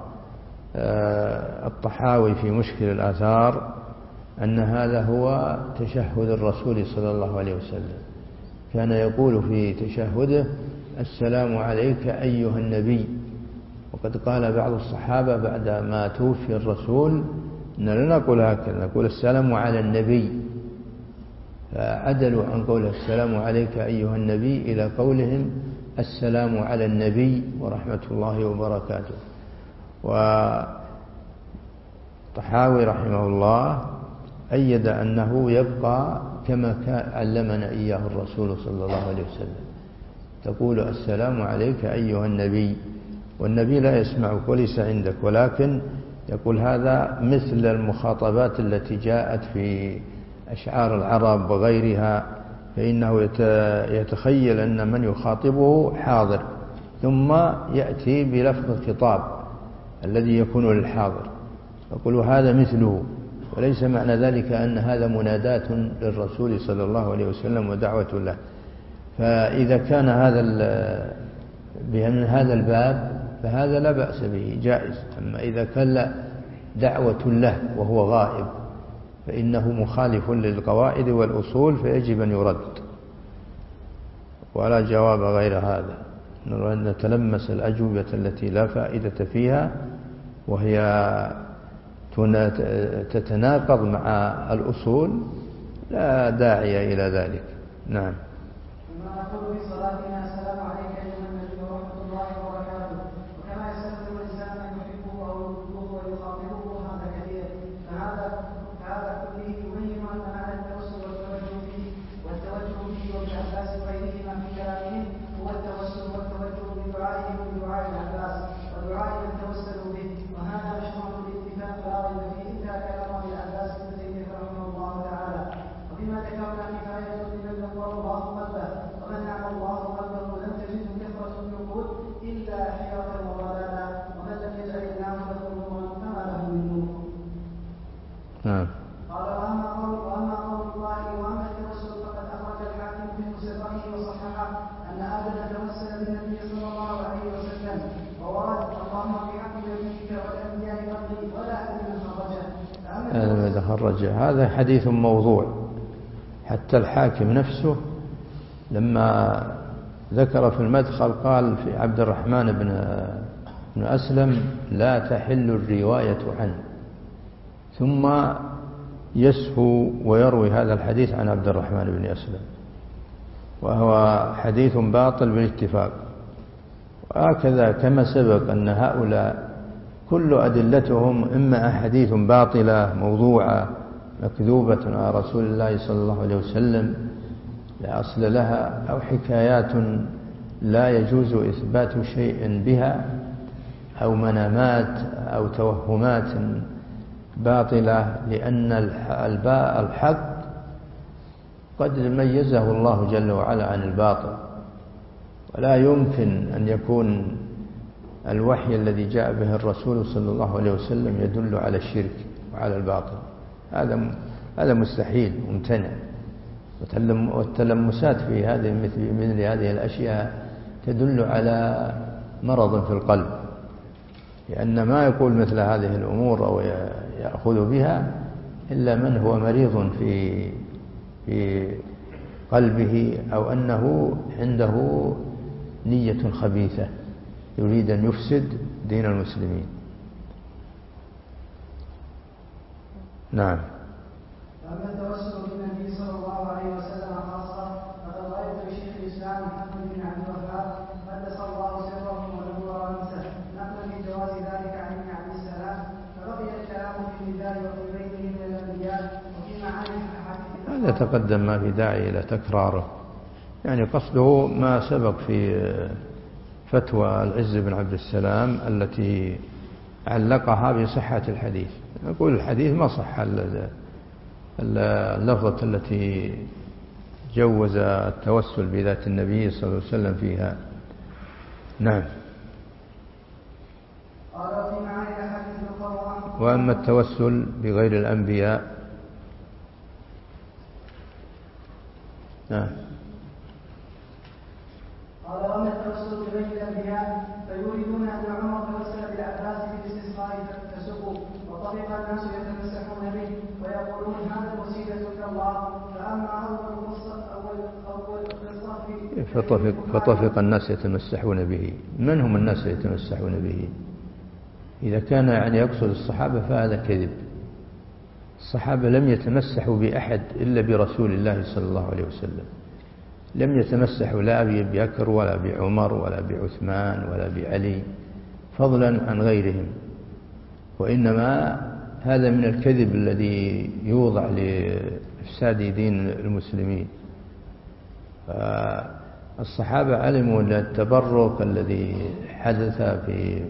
الطحاوي في مشكل الآثار أن هذا هو تشهد الرسول صلى الله عليه وسلم، كان يقول في تشهده السلام عليك أيها النبي. وقد قال بعض الصحابة بعد ما توفي الرسول إن لا نقول هكذا، نقول السلام على النبي، فعدلوا عن قول السلام عليك أيها النبي إلى قولهم السلام على النبي ورحمة الله وبركاته. وطحاوي رحمه الله أيد أنه يبقى كما علمنا إياه الرسول صلى الله عليه وسلم، تقول السلام عليك أيها النبي، والنبي لا يسمعك وليس عندك، ولكن يقول هذا مثل المخاطبات التي جاءت في أشعار العرب وغيرها، فإنه يتخيل أن من يخاطبه حاضر، ثم يأتي بلفظ الخطاب الذي يكون للحاضر، يقول هذا مثله، وليس معنى ذلك أن هذا منادات للرسول صلى الله عليه وسلم ودعوة له. فإذا كان هذا من هذا الباب فهذا لا بأس به، جائز. أما إذا كان دعوة له وهو غائب فإنه مخالف للقواعد والأصول فيجب أن يرد، ولا جواب غير هذا. نريد أن نتلمس الأجوبة التي لا فائدة فيها، وهي تتناقض مع الأصول لا داعي إلى ذلك. نعم. ثم نقول في صلاتنا السلام عليك أيها النبي ورحمة الله وبركاته، وكما يستخدم الإنسان من يحبه أو يحبه ويخاطبه هذا كثير، فهذا هذا كله يبين أن معنى التوسل والتوجه به والتوجه به وبعباس وغيرهما في كلامهم هو التوسل والتوجه بدعائهم بدعاء العباس ودعاء من توسلوا به، وهذا مشروع بالاتفاق لا ريب فيه إلا كلام العباس بن تيمية رحمه الله تعالى. وبما ذكرنا كفاية لمن نور الله قلبه، ومن نعم الله قلبه لم تجده كثرة النقود إلا حيرة وضلالا، ومن لم يجعل الله له نورا فما له من نور. نعم. قال واما قول واما قول الله واما التوسل فقد اخرج الحاكم في مسنده وصححه ان ادم توسل بالنبي صلى الله عليه وسلم وورد اللهم بحق نبيك والانبياء قبلي ولا ادري من خرجه. هذا خرج هذا حديث موضوع، حتى الحاكم نفسه لما ذكر في المدخل قال في عبد الرحمن بن بن أسلم لا تحل الرواية عنه، ثم يسهو ويروي هذا الحديث عن عبد الرحمن بن أسلم، وهو حديث باطل بالاتفاق. وهكذا كما سبق أن هؤلاء كل أدلتهم إما أحاديث باطلة موضوعة مكذوبة على رسول الله صلى الله عليه وسلم لا أصل لها، أو حكايات لا يجوز إثبات شيء بها، أو منامات أو توهمات باطلة، لأن الحق قد ميزه الله جل وعلا عن الباطل، ولا يمكن أن يكون الوحي الذي جاء به الرسول صلى الله عليه وسلم يدل على الشرك وعلى الباطل، هذا هذا مستحيل ممتنع. والتلمسات في هذه مثل هذه الأشياء تدل على مرض في القلب، لأن ما يقول مثل هذه الأمور أو يأخذ بها إلا من هو مريض في في قلبه، أو أنه عنده نية خبيثة يريد أن يفسد دين المسلمين. نعم. أما التوسل بالنبي صلى الله عليه وسلم خاصة فقد رأيت شيخ الإسلام محمد بن عبد الوهاب قدس الله سره ونور أنسه نقلا في جواز ذلك عن ابن عبد السلام، فبقي الكلام في النداء وفي غيره من الأنبياء وفي معاني الأحاديث. هذا تقدم، ما في داعي إلى تكراره، يعني قصده ما سبق في فتوى العز بن عبد السلام التي علقها بصحة الحديث. نقول الحديث ما صح اللفظة التي جوز التوسل بذات النبي صلى الله عليه وسلم فيها. نعم. وأما التوسل بغير الأنبياء، نعم، قال وأما التوسل بغير الأنبياء فيريدون أن عمر توسل بالعباس بالاستسقاء فسقوا، وطفق الناس يتمسحون به ويقولون هذا الوسيلة إلى الله. فأما أول أول فطفق, فطفق الناس يتمسحون به. من هم الناس يتمسحون به؟ إذا كان يعني يقصد الصحابة فهذا كذب. الصحابة لم يتمسحوا بأحد إلا برسول الله صلى الله عليه وسلم، لم يتمسحوا لا بأبي بكر ولا بعمر ولا بعثمان ولا بعلي فضلا عن غيرهم، وإنما هذا من الكذب الذي يوضع لإفساد دين المسلمين. فالصحابة علموا أن التبرك الذي حدث في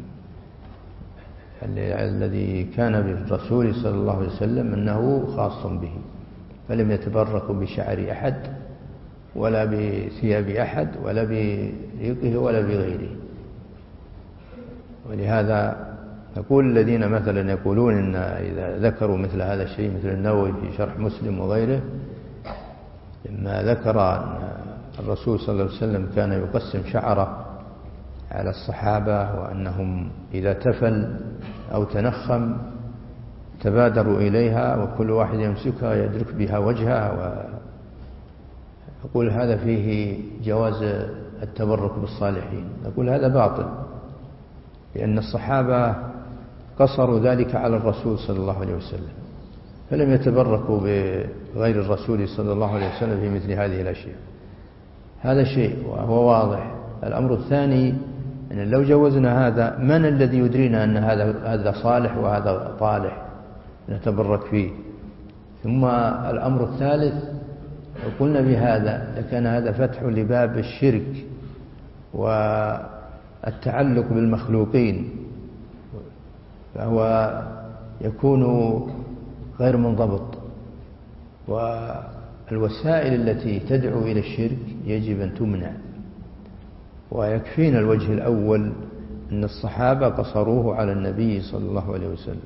الذي كان بالرسول صلى الله عليه وسلم أنه خاص به، فلم يتبركوا بشعر أحد ولا بثياب أحد ولا بريقه ولا بغيره. ولهذا نقول الذين مثلا يقولون إن إذا ذكروا مثل هذا الشيء مثل النووي في شرح مسلم وغيره، لما ذكر أن الرسول صلى الله عليه وسلم كان يقسم شعره على الصحابة، وأنهم إذا تفل أو تنخم تبادروا إليها وكل واحد يمسكها يدرك بها وجهها، ويقول هذا فيه جواز التبرك بالصالحين. نقول هذا باطل، لأن الصحابة قصروا ذلك على الرسول صلى الله عليه وسلم، فلم يتبركوا بغير الرسول صلى الله عليه وسلم في مثل هذه الأشياء. هذا شيء وهو واضح. الأمر الثاني أن لو جوزنا هذا، من الذي يدرينا أن هذا هذا صالح وهذا طالح نتبرك فيه؟ ثم الأمر الثالث، لو قلنا بهذا لكان هذا فتح لباب الشرك والتعلق بالمخلوقين، فهو يكون غير منضبط. والوسائل التي تدعو إلى الشرك يجب أن تمنع. ويكفينا الوجه الأول أن الصحابة قصروه على النبي صلى الله عليه وسلم.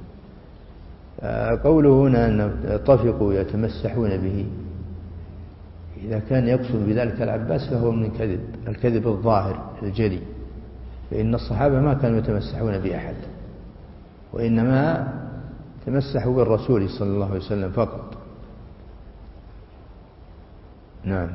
قوله هنا أن طفقوا يتمسحون به، إذا كان يقصد بذلك العباس فهو من الكذب، الكذب الظاهر الجلي، فإن الصحابة ما كانوا يتمسحون بأحد، وإنما تمسحوا بالرسول صلى الله عليه وسلم فقط. نعم.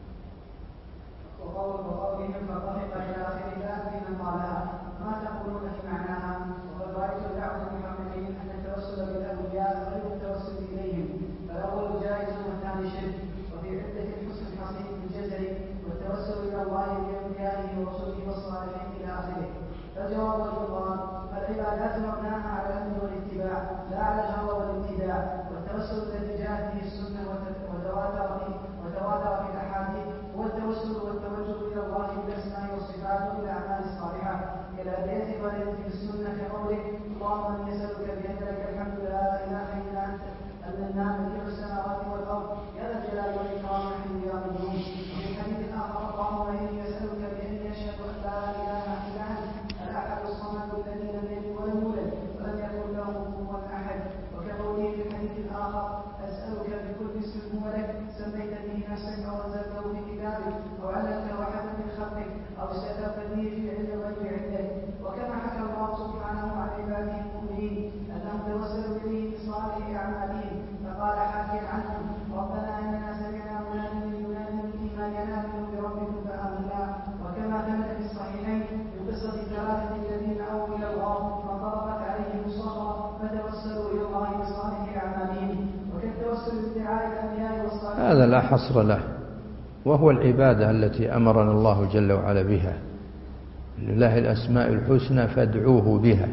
فالجواب يقال العبادات مبناها على الامن والاتباع لا على الهوى والابتداع، والتوسل الذي جاءت به السنه وتواتر وتواتر في الاحاديث هو التوسل والتوجه الى الله بالاسماء والصفات والاعمال الصالحه كالادعيه الوارده في السنه كقوله اللهم اني اسالك بان لك الحمد لا اله الا انت المنان بديع السماوات والارض يا ذا الجلال والاكرام نحن يا قيوم. وفي الحديث الاخر اللهم اني اسالك باني اشهد ان لا اله الا انت الأحد الصمد الذي لم يلد ولم يولد ولم يكن له كفوا أحد. وكقوله في الحديث الآخر أسألك بكل اسم هو لك سميت به نفسك أو أنزلته في كتابك أو علمته أحدا من خلقك أو استأثرت به في علم الغيب عندك. وكما حكى الله سبحانه عن عباده المؤمنين أنهم توسلوا إليه بصالح أعمالهم، فقال حاكيا عنهم ربنا إننا سمعنا مناديا ينادي بالإيمان أن آمنوا بربكم فآمنا. وكما ثبت في الصحيحين قصة الثلاثة الذين أووا إلى الله فانطبقت عليهم الصخرة فتوسلوا إلى الله بصالح أعمالهم. وكالتوسل بدعاء الأنبياء والصالحين هذا لا حصر له، وهو العبادة التي أمرنا الله جل وعلا بها. لله الأسماء الحسنى فادعوه بها.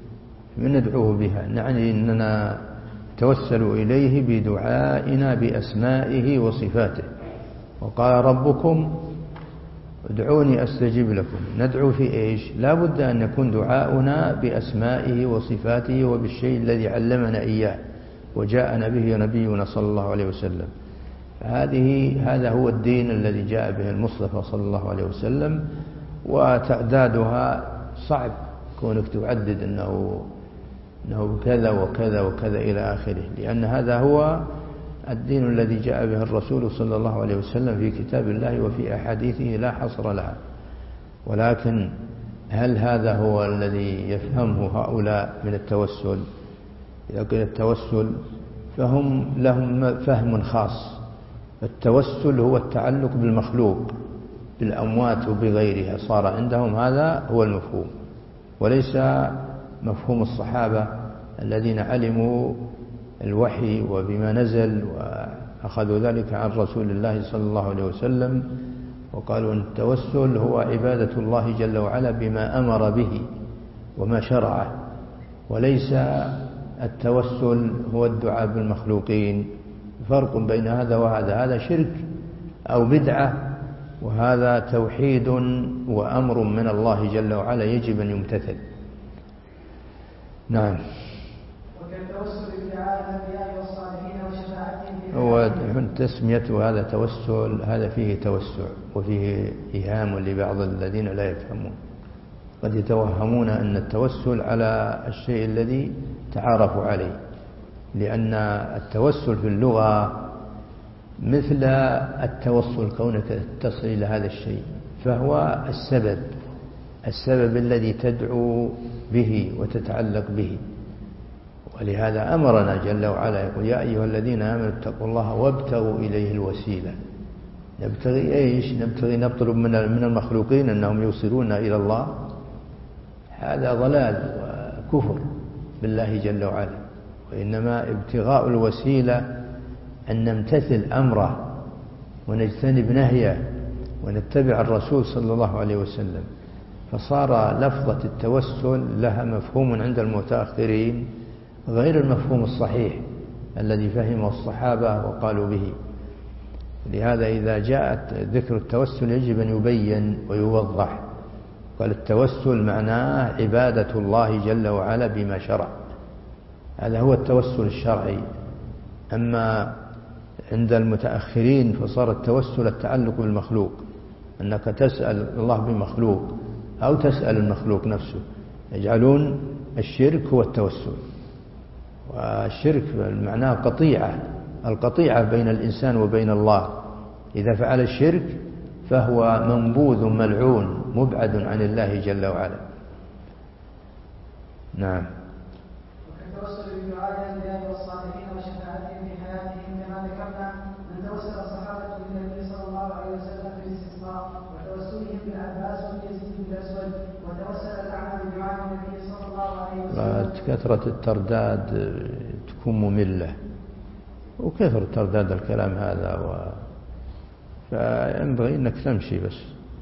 من ندعوه بها؟ نعني أننا توسل إليه بدعائنا بأسمائه وصفاته. وقال ربكم ادعوني أستجب لكم. ندعو في إيش؟ لا بد أن يكون دعاؤنا بأسمائه وصفاته وبالشيء الذي علمنا إياه وجاءنا به نبينا صلى الله عليه وسلم. هذه هذا هو الدين الذي جاء به المصطفى صلى الله عليه وسلم. وتعدادها صعب، كونك تعدد أنه أنه كذا وكذا وكذا إلى آخره، لأن هذا هو الدين الذي جاء به الرسول صلى الله عليه وسلم في كتاب الله وفي أحاديثه لا حصر لها. ولكن هل هذا هو الذي يفهمه هؤلاء من التوسل؟ إذا قيل التوسل فهم لهم فهم خاص. التوسل هو التعلق بالمخلوق بالأموات وبغيرها، صار عندهم هذا هو المفهوم، وليس مفهوم الصحابة الذين علموا الوحي وبما نزل وأخذوا ذلك عن رسول الله صلى الله عليه وسلم، وقالوا أن التوسل هو عبادة الله جل وعلا بما أمر به وما شرعه، وليس التوسل هو الدعاء بالمخلوقين. فرق بين هذا وهذا، هذا شرك أو بدعة، وهذا توحيد وأمر من الله جل وعلا يجب أن يمتثل. نعم. هو تسميته هذا توسل، هذا فيه توسع وفيه إيهام لبعض الذين لا يفهمون، قد يتوهمون أن التوسل على الشيء الذي تعارفوا عليه، لأن التوسل في اللغة مثل التوصل كونك تصل إلى هذا الشيء، فهو السبب السبب الذي تدعو به وتتعلق به. ولهذا أمرنا جل وعلا يقول يا أيها الذين آمنوا اتقوا الله وابتغوا إليه الوسيلة. نبتغي إيش؟ نبتغي نطلب من من المخلوقين أنهم يوصلون إلى الله؟ هذا ضلال وكفر. بالله جل وعلا، وإنما ابتغاء الوسيلة أن نمتثل أمره ونجتنب نهيه ونتبع الرسول صلى الله عليه وسلم. فصار لفظة التوسل لها مفهوم عند المتأخرين غير المفهوم الصحيح الذي فهمه الصحابة وقالوا به. لهذا إذا جاءت ذكر التوسل يجب أن يبين ويوضح. قال التوسل معناه عبادة الله جل وعلا بما شرع، هذا هو التوسل الشرعي. أما عند المتأخرين فصار التوسل التعلق بالمخلوق، أنك تسأل الله بمخلوق أو تسأل المخلوق نفسه، يجعلون الشرك هو التوسل. والشرك معناه قطيعة، القطيعة بين الإنسان وبين الله. إذا فعل الشرك فهو منبوذ ملعون مبعد عن الله جل وعلا. نعم. وكالتوسل بدعاء الأنبياء والصالحين وشفاعتهم في حياتهم كما ذكرنا أن توسل الصحابة بالنبي صلى الله عليه وسلم في الاستسقاء وتوسلهم بالعباس ويزيد بالأسود، وتوسل الأعمى بدعاء النبي صلى الله عليه وسلم. كثرة الترداد تكون مملة، وكثر ترداد الكلام هذا و... فينبغي أنك تمشي بس.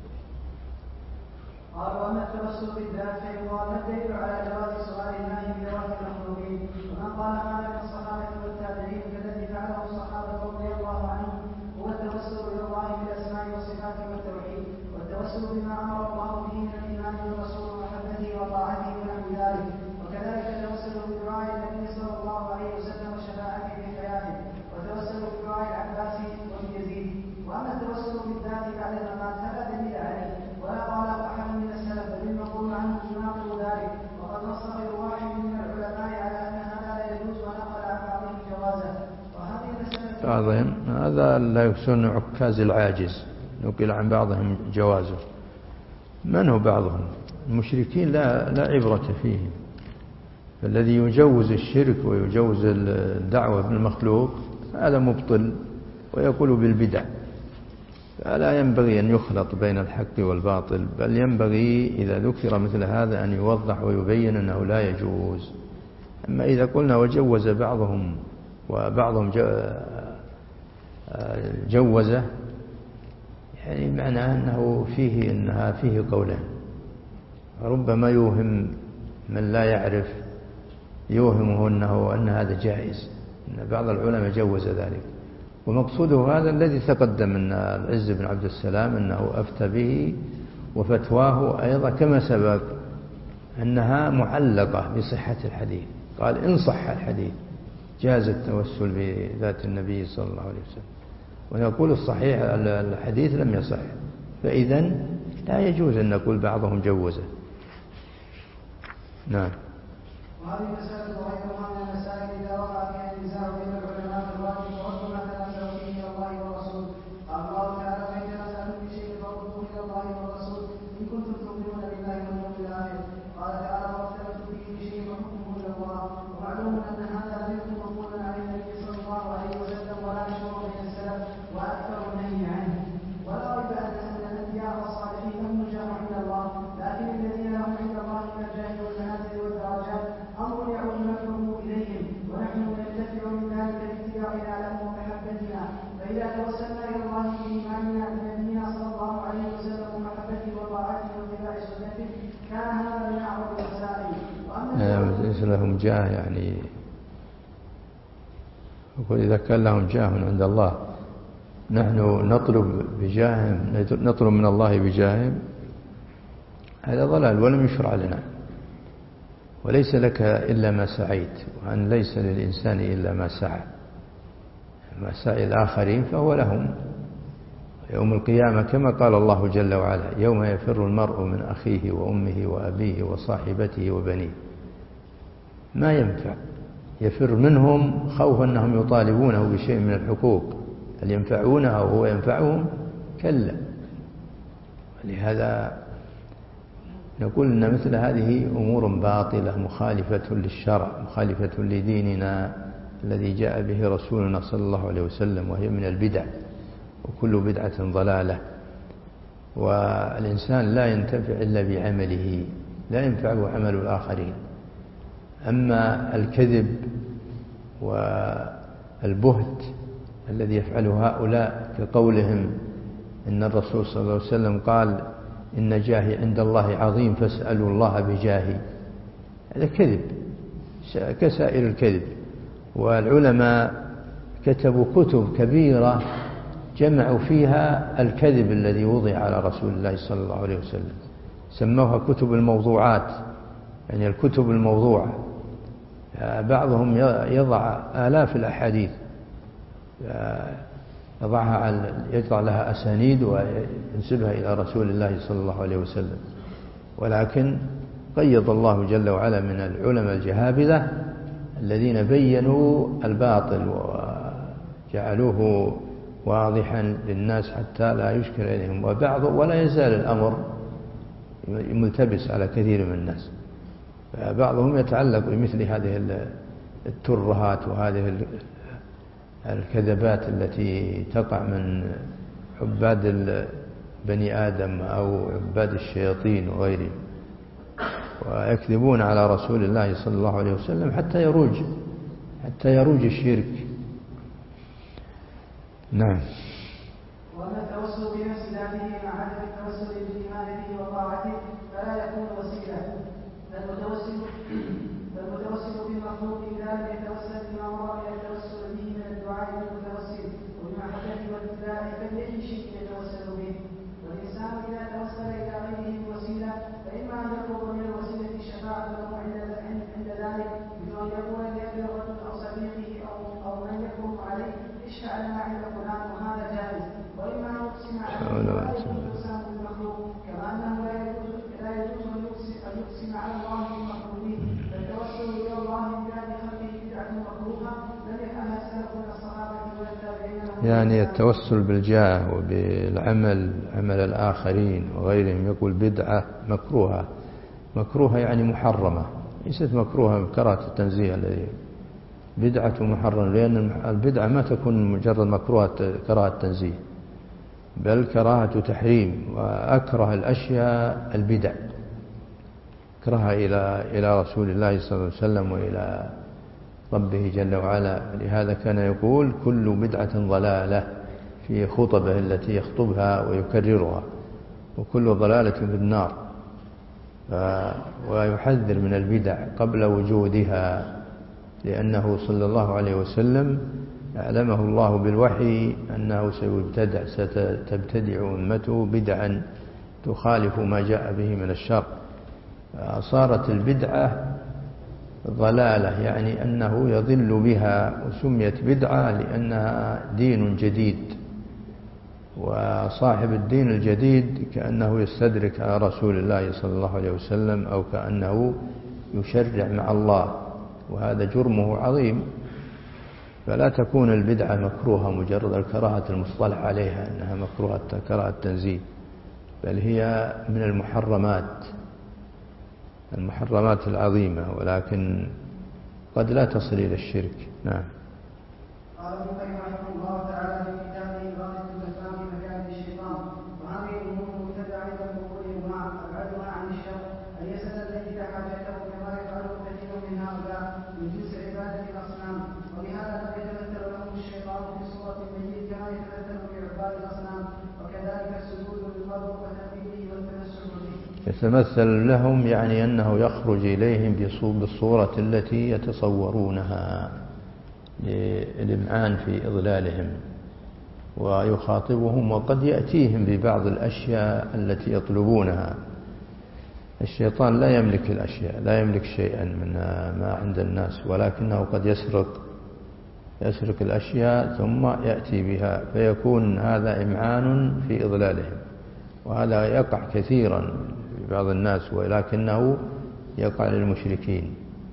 قال وأما التوسل بالذات فيقال ما الدليل على جواز سؤال الله بذوات المخلوقين؟ ومن قال ما من الصحابة والتابعين كالذي فعله الصحابة رضي الله عنهم هو التوسل إلى الله بالأسماء والصفات والتوحيد، والتوسل بما أمر الله به من الإيمان بالرسول ومحبته وطاعته ونحو ذلك. وكذلك التوسل بدعاء النبي صلى الله عليه وسلم وشفاعته في حياته، وتوسل بدعاء العباس وابن يزيد. وأما التوسل بالذات بعد الممات فلا دليل عليه ولا قال أحد من السلف، بل المقول عنه يناقض ذلك. وقد نص غير واحد من العلماء على أن هذا لا يجوز ونقل عن بعضهم جوازه. وهذه المسألة بعضهم هذا لا يكون عكاز العاجز، نقل عن بعضهم جوازه. من هو بعضهم؟ المشركين لا لا عبرة فيهم. فالذي يجوز الشرك ويجوز الدعوة بالمخلوق هذا مبطل ويقول بالبدع. فلا ينبغي أن يخلط بين الحق والباطل، بل ينبغي إذا ذكر مثل هذا أن يوضح ويبين أنه لا يجوز. أما إذا قلنا وجوز بعضهم وبعضهم جوزه، يعني معناه أنه فيه أنها فيه قولان، ربما يوهم من لا يعرف، يوهمه أنه أن هذا جائز، أن بعض العلماء جوز ذلك. ومقصوده هذا الذي تقدم من العز بن عبد السلام أنه أفتى به، وفتواه أيضا كما سبق أنها معلقة بصحة الحديث. قال إن صح الحديث جاز التوسل بذات النبي صلى الله عليه وسلم، ونقول الصحيح الحديث لم يصح، فإذا لا يجوز أن نقول بعضهم جوزه. نعم. وهذه مسألة غيرها من المسائل إذا وقع فيها النزاع بين العلماء في الواجب وربما تنازعوا فيه إلى الله والرسول. قال الله تعالى فإن تنازعتم في شيء فردوه إلى الله والرسول إن كنتم تؤمنون بالله واليوم الآخر. قال تعالى واختلفتم فيه في شيء فحكمه إلى الله. ومعلوم أن هذا لم يكن مقولا عن النبي صلى الله عليه وسلم ولا مشهور بين السلف وأكثر النهي عنه. ولا ريب أن الأنبياء والصالحين لهم نجاح عند الله، لكن الذين لهم عند الله من الجاه والمنازل والدرجات أمر يعود نفعه إليهم، ونحن ننتفع من ذلك باتباعنا لهم ومحبتنا. فإذا توسلنا إلى الله بإيماننا بنبينا صلى الله عليه وسلم ومحبته وطاعته واتباع سنته كان هذا من أعظم الوسائل. ليس لهم جاه، يعني يقول إذا كان لهم جاه عند الله نحن نطلب بجاههم، نطلب من الله بجاههم، هذا ضلال ولم يشرع لنا. وليس لك إلا ما سعيت، وأن ليس للإنسان إلا ما سعى، ما سعي الآخرين فهو لهم يوم القيامة، كما قال الله جل وعلا يوم يفر المرء من أخيه وأمه وأبيه وصاحبته وبنيه. ما ينفع، يفر منهم خوفا أنهم يطالبونه بشيء من الحقوق، هل ينفعونه وهو ينفعهم؟ كلا. لهذا نقول أن مثل هذه أمور باطلة مخالفة للشرع، مخالفة لديننا الذي جاء به رسولنا صلى الله عليه وسلم، وهي من البدع، وكل بدعة ضلالة. والإنسان لا ينتفع إلا بعمله، لا ينفعه عمل الآخرين. أما الكذب والبهت الذي يفعله هؤلاء كقولهم إن الرسول صلى الله عليه وسلم قال إن جاهي عند الله عظيم فاسألوا الله بجاهي، هذا كذب كسائر الكذب. والعلماء كتبوا كتب كبيرة جمعوا فيها الكذب الذي وضع على رسول الله صلى الله عليه وسلم، سموها كتب الموضوعات، يعني الكتب الموضوعة. بعضهم يضع آلاف الأحاديث، يضعها على يضع لها أسانيد وينسبها إلى رسول الله صلى الله عليه وسلم. ولكن قيض الله جل وعلا من العلماء الجهابذة الذين بينوا الباطل وجعلوه واضحا للناس حتى لا يشكل إليهم، وبعض ولا يزال الأمر ملتبس على كثير من الناس. بعضهم يتعلق بمثل هذه الترهات وهذه الكذبات التي تقع من عباد بني آدم أو عباد الشياطين وغيرهم، ويكذبون على رسول الله صلى الله عليه وسلم حتى يروج حتى يروج الشرك. نعم. وأما التوسل بنفس ذاته مع عدم التوسل بالإيمان به وطاعته فلا يكون وسيلة، فالمتوسل فالمتوسل بالمخلوق إذا لم يتوسل بما مر إلى التوسل به من الدعاء للمتوسل والمحبة والاتباع فبأي شيء يتوسل به. والإنسان إذا توسل إلى غيره بوسيلة فإما أن يطلب من الوسيلة شفاعة له عند ذلك بما يقول لأبي الرجل أو صديقه أو أو من يحكم عليه اشفع لنا عند فلان وهذا جائز. وإما أن يقسم عليه ولا يجوز الإقسام بالمخلوق كما أنه لا يجوز لا يجوز أن يقسم على الله بالمخلوقين. فالتوسل إلى الله بذات خلقه بدعة مكروهة لم يفعلها سلف من الصحابة ولا التابعين. يعني التوسل بالجاه وبالعمل عمل الآخرين وغيرهم يقول بدعة مكروهة. مكروهة يعني محرمة، ليست مكروهة بكراهة التنزيه الذي بدعة محرمة، لأن البدعة ما تكون مجرد مكروهة كراهة التنزيه بل كراهة تحريم. وأكره الأشياء البدع، أكرهها إلى إلى رسول الله صلى الله عليه وسلم وإلى ربه جل وعلا. لهذا كان يقول كل بدعة ضلالة في خطبه التي يخطبها ويكررها، وكل ضلالة في النار. ويحذر من البدع قبل وجودها، لأنه صلى الله عليه وسلم أعلمه الله بالوحي أنه سيبتدع ستبتدع أمته بدعا تخالف ما جاء به من الشر. صارت البدعة ضلالة، يعني أنه يضل بها، وسميت بدعة لأنها دين جديد. وصاحب الدين الجديد كأنه يستدرك على رسول الله صلى الله عليه وسلم، أو كأنه يشرع مع الله، وهذا جرمه عظيم. فلا تكون البدعة مكروهة مجرد الكراهة المصطلح عليها أنها مكروهة كراهة التنزيه، بل هي من المحرمات المحرمات العظيمة، ولكن قد لا تصل إلى الشرك. نعم. قال ابن القيم رحمه الله تعالى في كتابه إغاثة الألباب بمكائد الشيطان: وهذه الأمور المبتدعة عند القبور أبعدها عن الشر أن يسأل الذي حاجته كما يفعله كثير من هؤلاء من جنس عبادة الأصنام. وبهذا قد يتمثل لهم الشيطان في صورة الميت كما يتمثل بعباد الأصنام، وكذلك السجود للقبر وتقليده والتمسح به. يتمثل لهم يعني أنه يخرج إليهم بالصورة التي يتصورونها للإمعان في إضلالهم ويخاطبهم، وقد يأتيهم ببعض الأشياء التي يطلبونها. الشيطان لا يملك الأشياء، لا يملك شيئا من ما عند الناس، ولكنه قد يسرق يسرق الأشياء ثم يأتي بها، فيكون هذا إمعان في إضلالهم. وهذا يقع كثيرا في بعض الناس، ولكنه يقع للمشركين.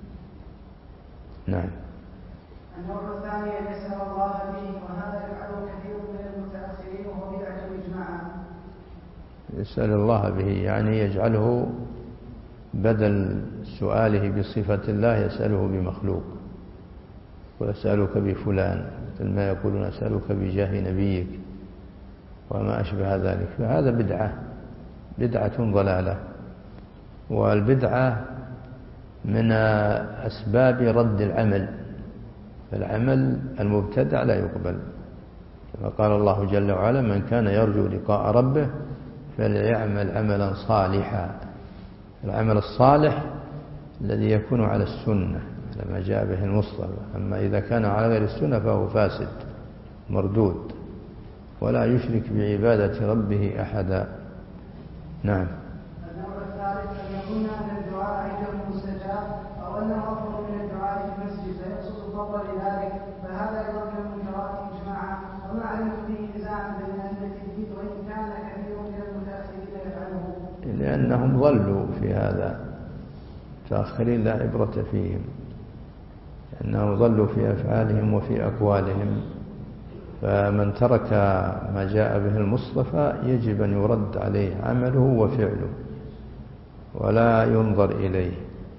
نعم. النوع الثاني أن يسأل الله به، وهذا يفعله كثير من المتأخرين وهو بدعة إجماعا. يسأل الله به يعني يجعله بدل سؤاله بصفة الله يسأله بمخلوق، ويسألك بفلان، مثل ما يقولون أسألك بجاه نبيك وما أشبه ذلك. فهذا بدعة بدعة ضلالة. والبدعة من أسباب رد العمل، فالعمل المبتدع لا يقبل، كما قال الله جل وعلا: من كان يرجو لقاء ربه فليعمل عملا صالحا. العمل الصالح الذي يكون على السنة لما جاء به المصطفى، أما إذا كان على غير السنة فهو فاسد مردود، ولا يشرك بعبادة ربه أحدا. نعم. النوع الثالث أن يكون أن الدعاء عنده مستجاب، أو أنه أفضل من الدعاء في المسجد فيقصد الفضل لذلك، فهذا أيضا من المنكرات إجماعا، وما علمت فيه نزاعا بين أهل الدين، وإن كان كثير من المتأخرين يفعله. لأنهم ضلوا في هذا، المتأخرين لا عبرة فيهم، لأنهم ضلوا في أفعالهم وفي أقوالهم، فمن ترك ما جاء به المصطفى يجب أن يرد عليه عمله وفعله ولا ينظر إليه.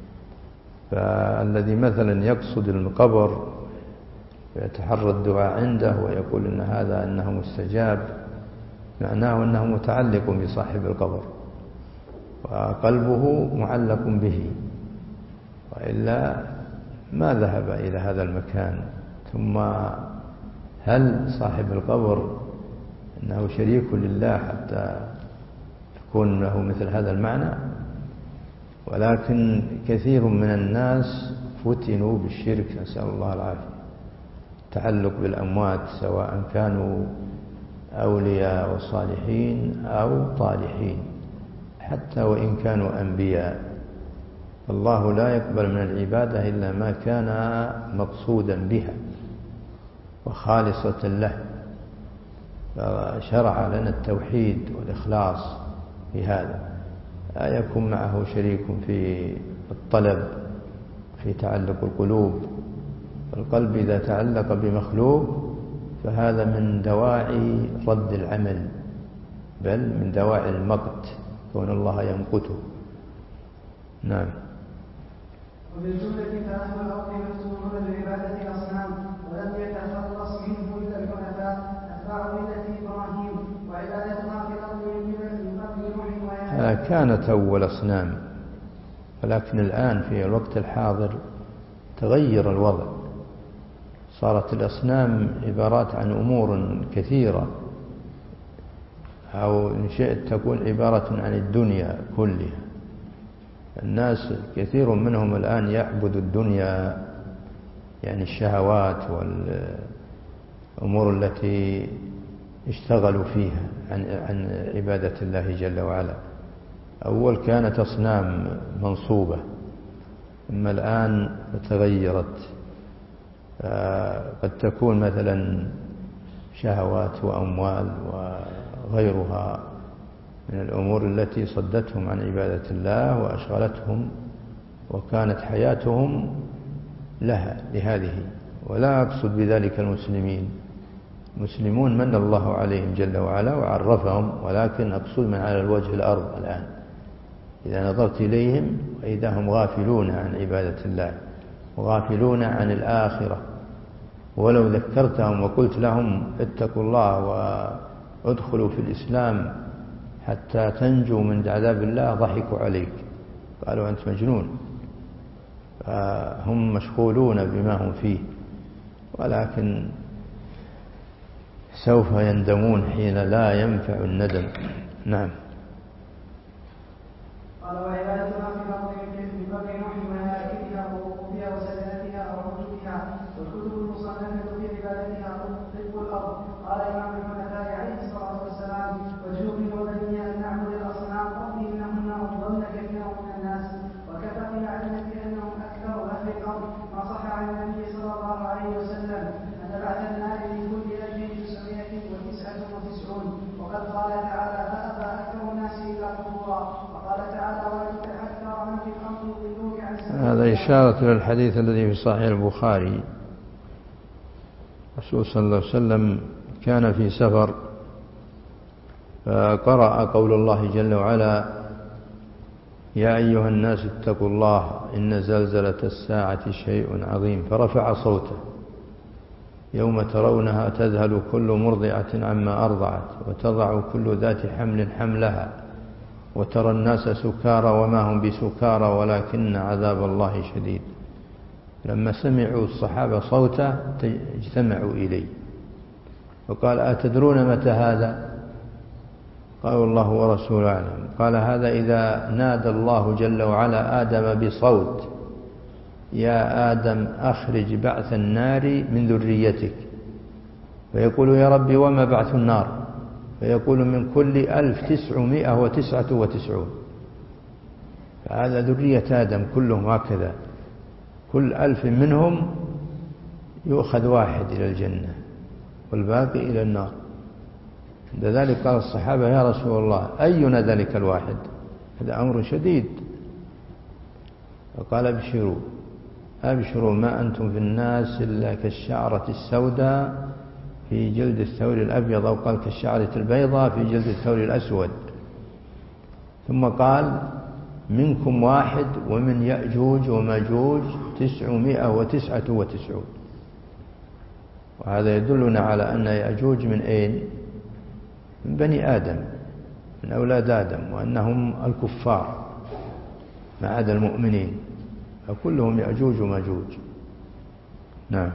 فالذي مثلا يقصد القبر ويتحرى الدعاء عنده ويقول إن هذا أنه مستجاب، معناه أنه متعلق بصاحب القبر وقلبه معلق به، وإلا ما ذهب إلى هذا المكان. ثم هل صاحب القبر أنه شريك لله حتى تكون له مثل هذا المعنى؟ ولكن كثير من الناس فتنوا بالشرك، نسأل الله العافية، تعلق بالأموات، سواء كانوا أولياء وصالحين أو طالحين، حتى وإن كانوا أنبياء. الله لا يقبل من العبادة إلا ما كان مقصودا بها وخالصة له، فشرع لنا التوحيد والإخلاص في هذا، لا يكون معه شريك في الطلب، في تعلق القلوب. القلب إذا تعلق بمخلوق فهذا من دواعي رد العمل، بل من دواعي المقت، كون الله يمقته. نعم. وبالجملة فأهل الأرض مفتونون بعبادة الأصنام، ولم يتخلص منه إلا الحنفاء أتباع ملة إبراهيم، وعبادتها في الأرض من قبل نوح وآدم. كانت أول أصنام، ولكن الآن في الوقت الحاضر تغير الوضع، صارت الأصنام عبارات عن أمور كثيرة، أو إن شئت تقول عبارة عن الدنيا كلها. الناس كثير منهم الآن يعبد الدنيا، يعني الشهوات والأمور التي اشتغلوا فيها عن عن عبادة الله جل وعلا. أول كانت أصنام منصوبة، أما الآن تغيرت، قد تكون مثلا شهوات وأموال وغيرها من الأمور التي صدتهم عن عبادة الله وأشغلتهم، وكانت حياتهم لها لهذه. ولا أقصد بذلك المسلمين، المسلمون من الله عليهم جل وعلا وعرفهم، ولكن أقصد من على الوجه الأرض الآن، إذا نظرت إليهم وإذا هم غافلون عن عبادة الله وغافلون عن الآخرة، ولو ذكرتهم وقلت لهم اتقوا الله وادخلوا في الإسلام حتى تنجوا من عذاب الله ضحكوا عليك، قالوا أنت مجنون. هم مشغولون بما هم فيه، ولكن سوف يندمون حين لا ينفع الندم. نعم. قال وعبادتها في الأرض من قبل نوح وملائكتها ووقوفها وسكنتها ووجودها والكتب المصنفة في عبادتها طب الأرض. قال إمام الحنفاء عليه الصلاة والسلام وجنوبي وبني أن نعبد الأصنام ربي إنهن أضلن كثيرا من الناس، وكفى بمعرفة أنهم أكثر أهل الأرض ما صح عن النبي صلى الله عليه وسلم أن بعث النار من كل ألف تسعمائة وتسعة وتسعون، وقد قال تعالى فأبى أكثر الناس إلا كفورا، وقال تعالى ولو أكثر من في الأرض يضلوك عن سبيل الله. هذا إشارة إلى الحديث الذي في صحيح البخاري، الرسول صلى الله عليه وسلم كان في سفر فقرأ قول الله جل وعلا يا أيها الناس اتقوا الله إن زلزلة الساعة شيء عظيم، فرفع صوته يوم ترونها تذهل كل مرضعة عما أرضعت وتضع كل ذات حمل حملها وترى الناس سكارى وما هم بسكارى ولكن عذاب الله شديد. لما سمعوا الصحابة صوته اجتمعوا إليه وقال أتدرون متى هذا؟ قالوا الله ورسوله أعلم. قال هذا إذا نادى الله جل وعلا آدم بصوت يا آدم أخرج بعث النار من ذريتك، فيقول يا ربي وما بعث النار؟ فيقول من كل ألف تسعمائة وتسعة وتسعون. فهذا ذرية آدم كلهم هكذا، كل ألف منهم يؤخذ واحد إلى الجنة والباقي إلى النار. لذلك قال الصحابة يا رسول الله أينا ذلك الواحد؟ هذا أمر شديد. فقال ابشروا أبشروا ما أنتم في الناس إلا كالشعرة السوداء في جلد الثور الأبيض، أو قال كالشعرة البيضاء في جلد الثور الأسود. ثم قال منكم واحد ومن يأجوج وماجوج تسعمائة وتسعة وتسعون. وهذا يدلنا على أن يأجوج من أين؟ من بني آدم، من أولاد آدم، وأنهم الكفار ما عدا المؤمنين، فكلهم يأجوج وماجوج. نعم.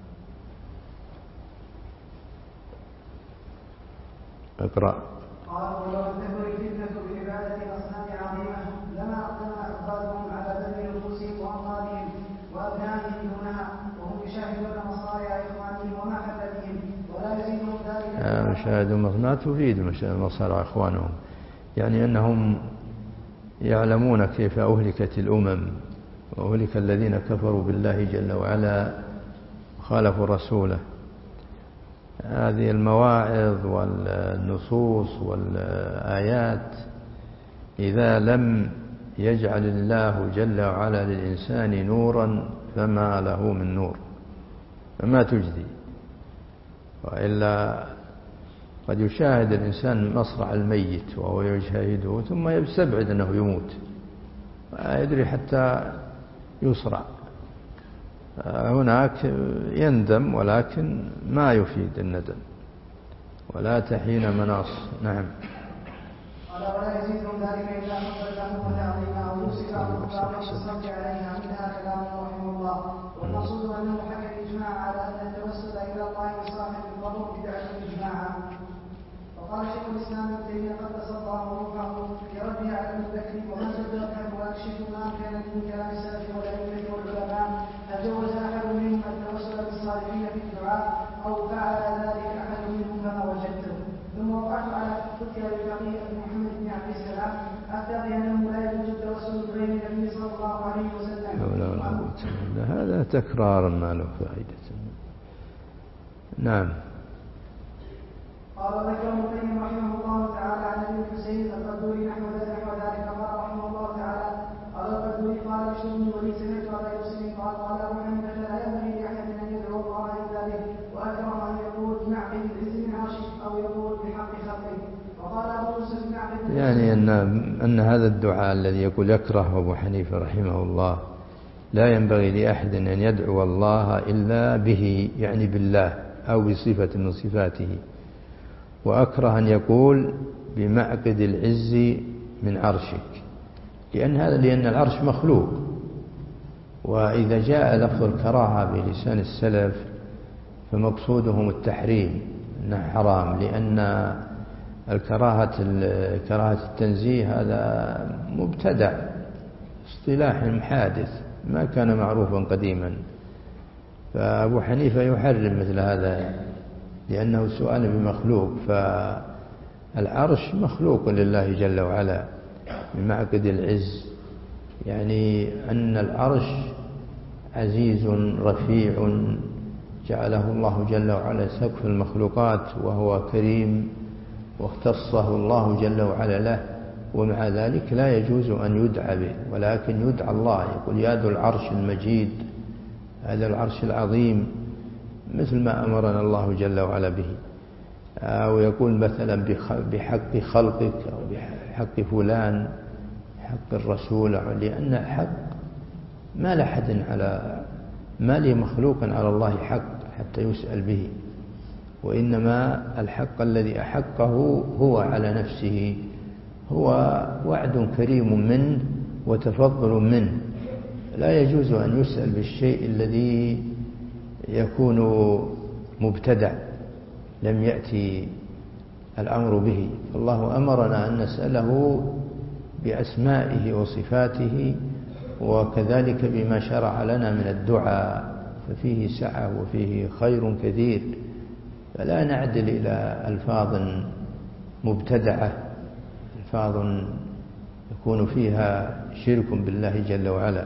اقرأ. قال ولو تكن الفتنة بعبادة الأصنام عظيمة لما أقدم أقبالهم على بذل نفوسهم وأموالهم وأبنائهم دونها، وهم يشاهدون مصارع إخوانهم ومحبتهم ولا يزيدهم ذلك. مشاهدهم ما تفيد مصارع إخوانهم، يعني أنهم يعلمون كيف أهلكت الأمم وأهلك الذين كفروا بالله جل وعلا وخالفوا رسوله. هذه المواعظ والنصوص والآيات إذا لم يجعل الله جل وعلا للإنسان نورا فما له من نور، فما تجدي. وإلا قد يشاهد الإنسان مصرع الميت وهو يشاهده ثم يستبعد أنه يموت، لا يدري حتى يصرع. هناك يندم ولكن ما يفيد الندم، ولا تحين مناص. نعم. قال ولا يزيدهم ذلك إلا حبا وتعظيما أو يوصف أو الصبر عليها، منها كلامه رحمه الله. والمقصود أنه حكى الإجماع على أن التوسل إلى الله بصاحب القبر بدعة إجماعا. وقال شيخ الإسلام ابن تيمية قدس الله روحه في رده على المذكر ومن تذكر واكشف ما كان من كلام السلف والأئمة والعلماء أجوز أحد منهم التوسل بالصالحين في الدعاء أو فعل ذلك أحد منهم كما وجدته. ثم وقعت على فتيا الفقيه محمد بن عبد السلام حتى بأنه لا يجوز التوسل بغير النبي صلى الله عليه وسلم. هذا تكرار ما له فائدة. نعم. قال ذكر ابن القيم رحمه الله تعالى عن ابي الحسين القدوري نحو ذلك وذلك قال رحمه الله تعالى قال القدوري قال بشر بن وليد سمعت ابا يوسف قال قال ابو حنيفه لا ينبغي لاحد ان يدعو الله الا به، واكره ان يقول بمعقد العز من عرشه او يقول بحق خلقه. وقال ابو يوسف بمعقد يعني ان ان هذا الدعاء الذي يقول يكره ابو حنيفه رحمه الله لا ينبغي لاحد ان يدعو الله الا به، يعني بالله او بصفه من صفاته. وأكره أن يقول بمعقد العز من عرشك، لأن هذا لأن العرش مخلوق. وإذا جاء لفظ الكراهة بلسان السلف فمقصودهم التحريم، أنه حرام، لأن الكراهة كراهة التنزيه هذا مبتدع اصطلاح محادث ما كان معروفا قديما. فأبو حنيفة يحرم مثل هذا لأنه سؤال بمخلوق، فالعرش مخلوق لله جل وعلا بمعقد العز، يعني أن العرش عزيز رفيع جعله الله جل وعلا سقف المخلوقات، وهو كريم واختصه الله جل وعلا له، ومع ذلك لا يجوز أن يدعى به، ولكن يدعى الله، يقول يا ذو العرش المجيد، هذا العرش العظيم، مثل ما أمرنا الله جل وعلا به. أو يقول مثلا بحق خلقك أو بحق فلان، حق الرسول، لأن الحق ما لأحد على ما لي مخلوقا على الله حق حتى يسأل به، وإنما الحق الذي أحقه هو على نفسه هو وعد كريم منه وتفضل منه، لا يجوز أن يسأل بالشيء الذي يكون مبتدع لم يأتي الأمر به. الله أمرنا أن نسأله بأسمائه وصفاته، وكذلك بما شرع لنا من الدعاء، ففيه سعة وفيه خير كثير، فلا نعدل إلى ألفاظ مبتدعة، ألفاظ يكون فيها شرك بالله جل وعلا.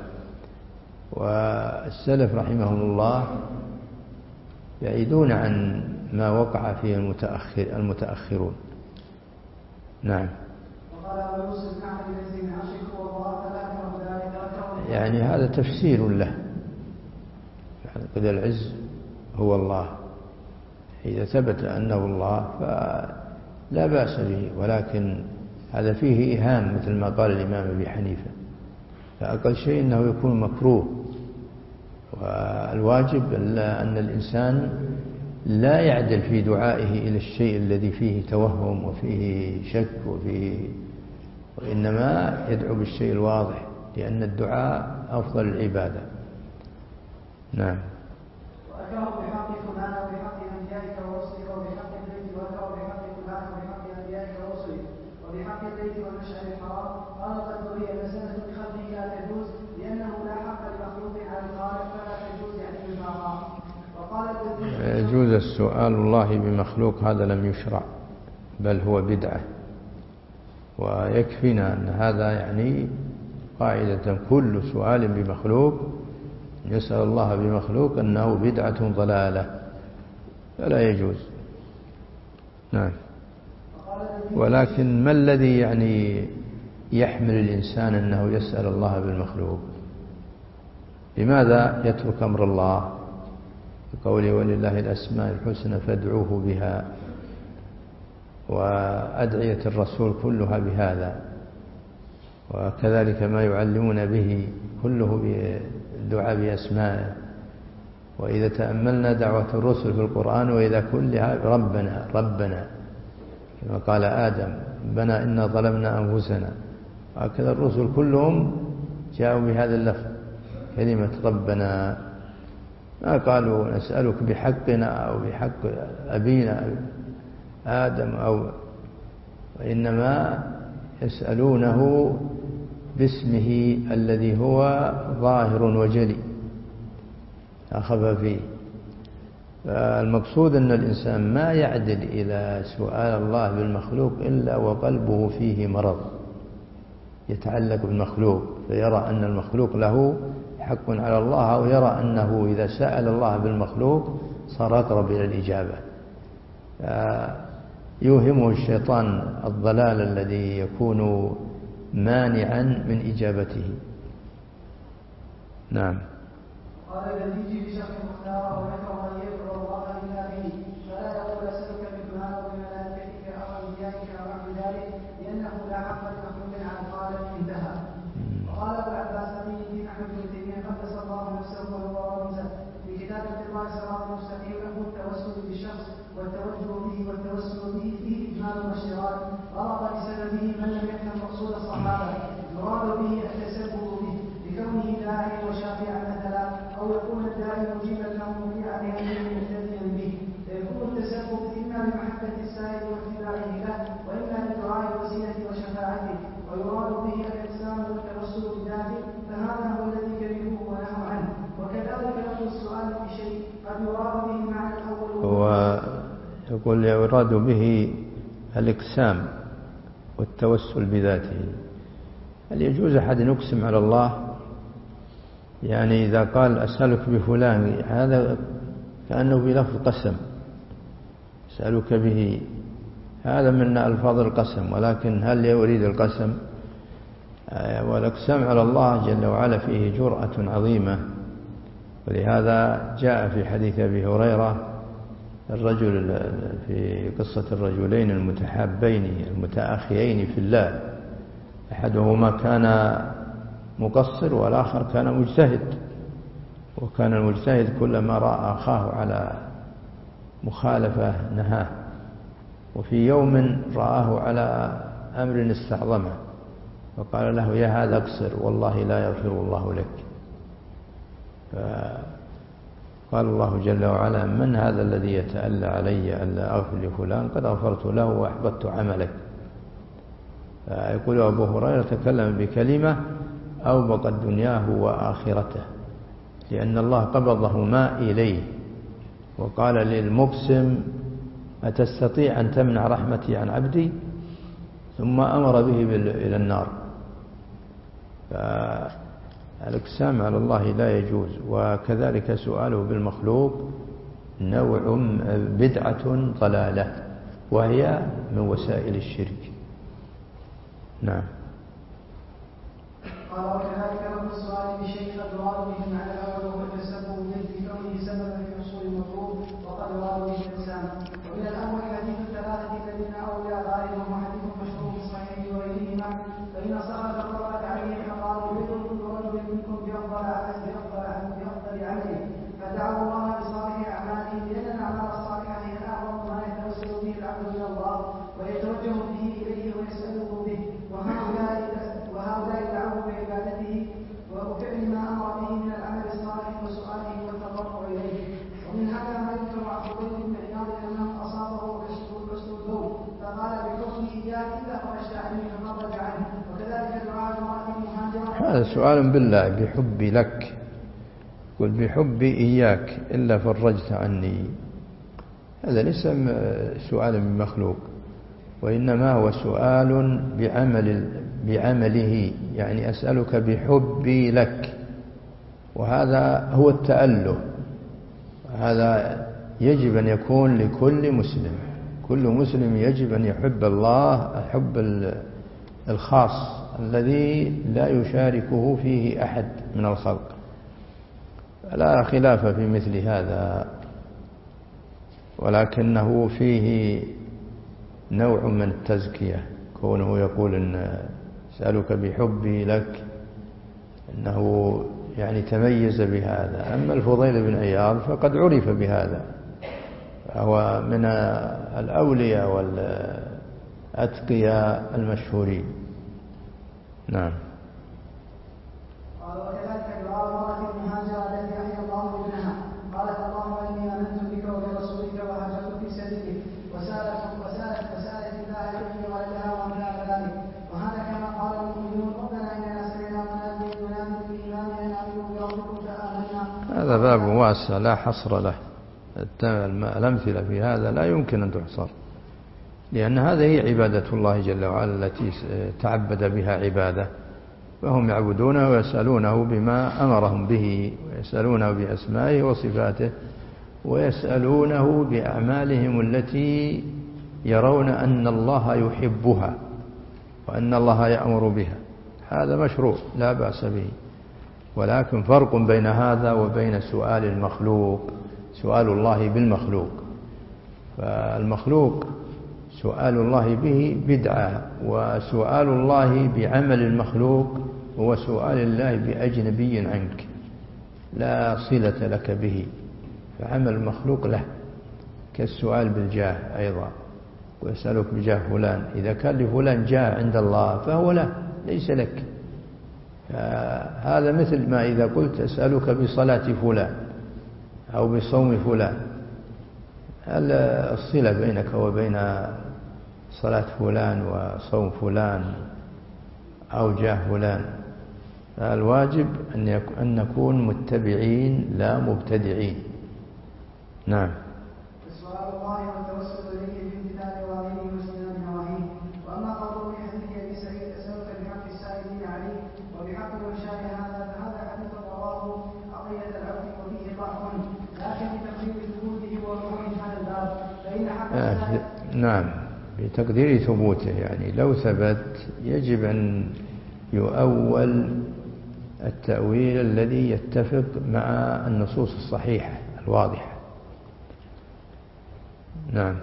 والسلف رحمهم الله يعيدون عن ما وقع فيه المتأخر المتأخرون. نعم. يعني هذا تفسير له، قد العز هو الله، إذا ثبت أنه الله فلا بأس به، ولكن هذا فيه إيهام مثل ما قال الإمام أبي حنيفة، فأقل شيء أنه يكون مكروه. والواجب أن الإنسان لا يعدل في دعائه إلى الشيء الذي فيه توهم وفيه شك وفيه، وإنما يدعو بالشيء الواضح، لأن الدعاء أفضل العبادة. نعم. وأكره بحق فلان وبحق أنبيائك ورسلك وبحق البيت، وأكره بحق فلان وبحق أنبيائك ورسلك وبحق البيت والمشعر الحرام. قال القدري المسألة بخلقه لا تجوز لأنه لا حق لمخلوق على الخالق فلا تجوز يعني بالبراءة. وقال يجوز السؤال الله بمخلوق، هذا لم يشرع بل هو بدعة، ويكفينا أن هذا يعني قاعدة كل سؤال بمخلوق يسأل الله بمخلوق أنه بدعة ضلالة فلا يجوز. نعم. ولكن ما الذي يعني يحمل الإنسان أنه يسأل الله بالمخلوق؟ لماذا يترك أمر الله بقوله ولله الأسماء الحسنى فادعوه بها، وأدعية الرسول كلها بهذا، وكذلك ما يعلمون به كله بالدعاء بأسمائه. وإذا تأملنا دعوة الرسل في القرآن وإذا كلها ربنا ربنا، كما قال آدم ربنا إنا ظلمنا أنفسنا، هكذا الرسل كلهم جاءوا بهذا اللفظ كلمة ربنا، ما قالوا نسألك بحقنا أو بحق أبينا آدم، أو وإنما يسألونه باسمه الذي هو ظاهر وجلي لا خفى فيه. فالمقصود أن الإنسان ما يعدل إلى سؤال الله بالمخلوق إلا وقلبه فيه مرض يتعلق بالمخلوق، فيرى أن المخلوق له حق على الله، أو يرى أنه إذا سأل الله بالمخلوق صار أقرب إلى الإجابة، يوهمه الشيطان الضلال الذي يكون مانعا من إجابته. نعم. قال الذي بشرح مختار وذكر من يدعو الله إلا به، فلا يقول أسألك بفلان وبملائكتك أو أنبيائك أو نحو ذلك، لأنه لا حق لمخلوق على الخالق انتهى. وقال أبو العباس أبي الدين أحمد بن تيمية قدس الله نفسه وهو رمزه في كتاب اتباع الصراط المستقيم له التوسل بالشخص والتوجه به والتوسل به فيه إجمال واشتراك، غلط لسببه من لم يفهم مقصود الصحابة، يراد به التسبب به بكونه داعيا وشافعا مثلا، أو يكون الداعي مجيبا له مطيعا لأمره مهتديا به، فيكون التسبب إما بمحبة السائل واتباعه له، وإما بدعاء الوسيلة وشفاعته، ويراد به الإحسان والتوسل بذاته، فهذا هو الذي كرهوه ونهوا عنه. وكذلك لفظ السؤال في شيء قد يراد به معنى الأول، يقول يراد به الإقسام والتوسل بذاته. هل يجوز أحد يقسم على الله؟ يعني إذا قال أسألك بفلان، هذا كأنه بلفظ قسم، أسألك به، هذا من ألفاظ القسم، ولكن هل يريد القسم؟ والإقسام على الله جل وعلا فيه جرأة عظيمة، ولهذا جاء في حديث أبي هريرة الرجل في قصة الرجلين المتحابين المتأخيين في الله، أحدهما كان مقصر والآخر كان مجتهد، وكان المجتهد كلما رأى أخاه على مخالفة نهاه، وفي يوم رآه على أمر استعظمه فقال له يا هذا اقصر والله لا يغفر الله لك. فقال الله جل وعلا من هذا الذي يتألى علي ألا أغفر لفلان قد غفرت له وأحبطت عملك. فيقول أبو هريرة تكلم بكلمة أوبقت دنياه وآخرته لأن الله قبضهما إليه وقال للمقسم أتستطيع أن تمنع رحمتي عن عبدي ثم أمر به بدء النار. فالإقسام على الله لا يجوز. وكذلك سؤاله بالمخلوق نوع بدعة ضلالة وهي من وسائل الشرك. نعم. قال وكذلك رد السؤال بشيء قد يراد به المعنى الاول وهو التسبب به في كونه سببا في حصول المطلوب وقد يراد به الانسان. ومن الاول حديث الثلاثه الذين اولى غالبا وحديث مشهور في الصحيح وغيرهما فان صلاه مرت عليه فقالوا يدعو كل رجل منكم بافضل بافضل بافضل عمله فدعوا الله بصالح اعماله لان الاعمال الصالحه هي اعظم ما يتوسل به العبد الى الله ويتوجه به اليه ويساله به. وهؤلاء وهؤلاء دعوه بعبادته وفعل ما امر به من العمل الصالح وسؤاله والتضرع اليه. ومن هذا ما يذكر عن فضيل بن عياض انه اصابه حسن الذوق فقال بحكم اياك الا خرجت عني فخرج عنه. وكذلك دعاء المراه المهاجره. هذا سؤال بالله بحبي لك قل بحبي اياك الا فرجت عني. هذا ليس سؤال من مخلوق وإنما هو سؤال بعمل بعمله يعني أسألك بحبي لك وهذا هو التأله. هذا يجب أن يكون لكل مسلم. كل مسلم يجب أن يحب الله الحب الخاص الذي لا يشاركه فيه أحد من الخلق. لا خلاف في مثل هذا ولكنه فيه نوع من التزكية كونه يقول إن أسألك بحبي لك أنه يعني تميز بهذا. أما الفضيل بن عياض فقد عرف بهذا فهو من الأولياء والأتقياء المشهورين. نعم. قال وكذلك دعاء المرأة المهاجرة التي أحيا الله ابنها قالت اللهم إني آمنت بك وبرسولك وهاجرت في سبيلك وسالت وسالت وسالت الله يحيي ولدها وأمنع ذلك. وهذا كما قال المؤمنون ربنا إننا سمعنا مناديا ينادي بالإيمان أن آمنوا بربكم فآمنا. هذا باب واسع لا حصر له. الأمثلة في هذا لا يمكن أن تحصر لأن هذه هي عبادة الله جل وعلا التي تعبد بها عباده فهم يعبدونه ويسألونه بما أمرهم به ويسألونه بأسمائه وصفاته ويسألونه بأعمالهم التي يرون أن الله يحبها وأن الله يأمر بها. هذا مشروع لا بأس به ولكن فرق بين هذا وبين سؤال المخلوق. سؤال الله بالمخلوق فالمخلوق سؤال الله به بدعة وسؤال الله بعمل المخلوق هو سؤال الله بأجنبي عنك لا صلة لك به. فعمل المخلوق له كالسؤال بالجاه أيضا ويسألك بجاه فلان إذا كان لفلان جاه عند الله فهو له ليس لك. هذا مثل ما إذا قلت أسألك بصلاة فلان أو بصوم فلان هل الصلة بينك وبين صلاة فلان وصوم فلان أو جاه فلان. الواجب أن نكون متبعين لا مبتدعين. نعم. سؤال الله والتوسل إليه بامتثال أوامره واجتناب نواهيه. وأما قوله في حديث أبي سعيد أسألك بحق السائلين عليه وبحق من شاء هذا فهذا حديث رواه عطية العبد وفيه ضعف لكن بتقدير ثبوته ووقوعه هذا الباب فإن حق السائل. نعم بتقدير ثبوته يعني لو ثبت يجب أن يؤول التأويل الذي يتفق مع النصوص الصحيحة الواضحة. نعم.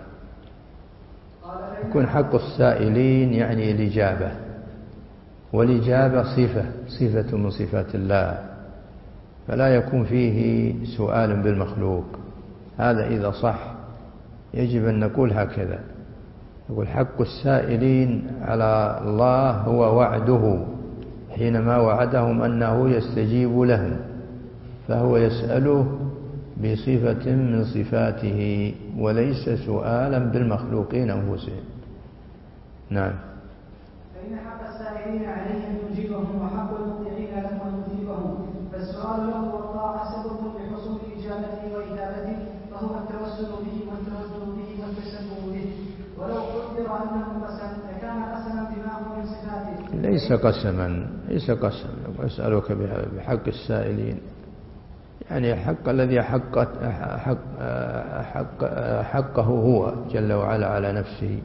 يكون حق السائلين يعني الإجابة والإجابة صفة صفة من صفات الله فلا يكون فيه سؤال بالمخلوق. هذا إذا صح يجب أن نقول هكذا يقول حق السائلين على الله هو وعده حينما وعدهم أنه يستجيب لهم، فهو يسأله بصفة من صفاته وليس سؤالا بالمخلوقين أنفسهم. نعم. فإن حق السائلين عليه أن يجيبهم وحق المطيعين له أن يجيبهم، فالسؤال له والطاعة سبب لحصول إجابته وإجابته، فهو التوسل به والتوسل به والتسبب به. ولو قدر أنه قسم لكان قسما بما هو من صفاته. ليس قسما، ليس قسما. أسألك بحق السائلين، يعني حق الذي حق حق حق حقه هو جل وعلا على نفسه.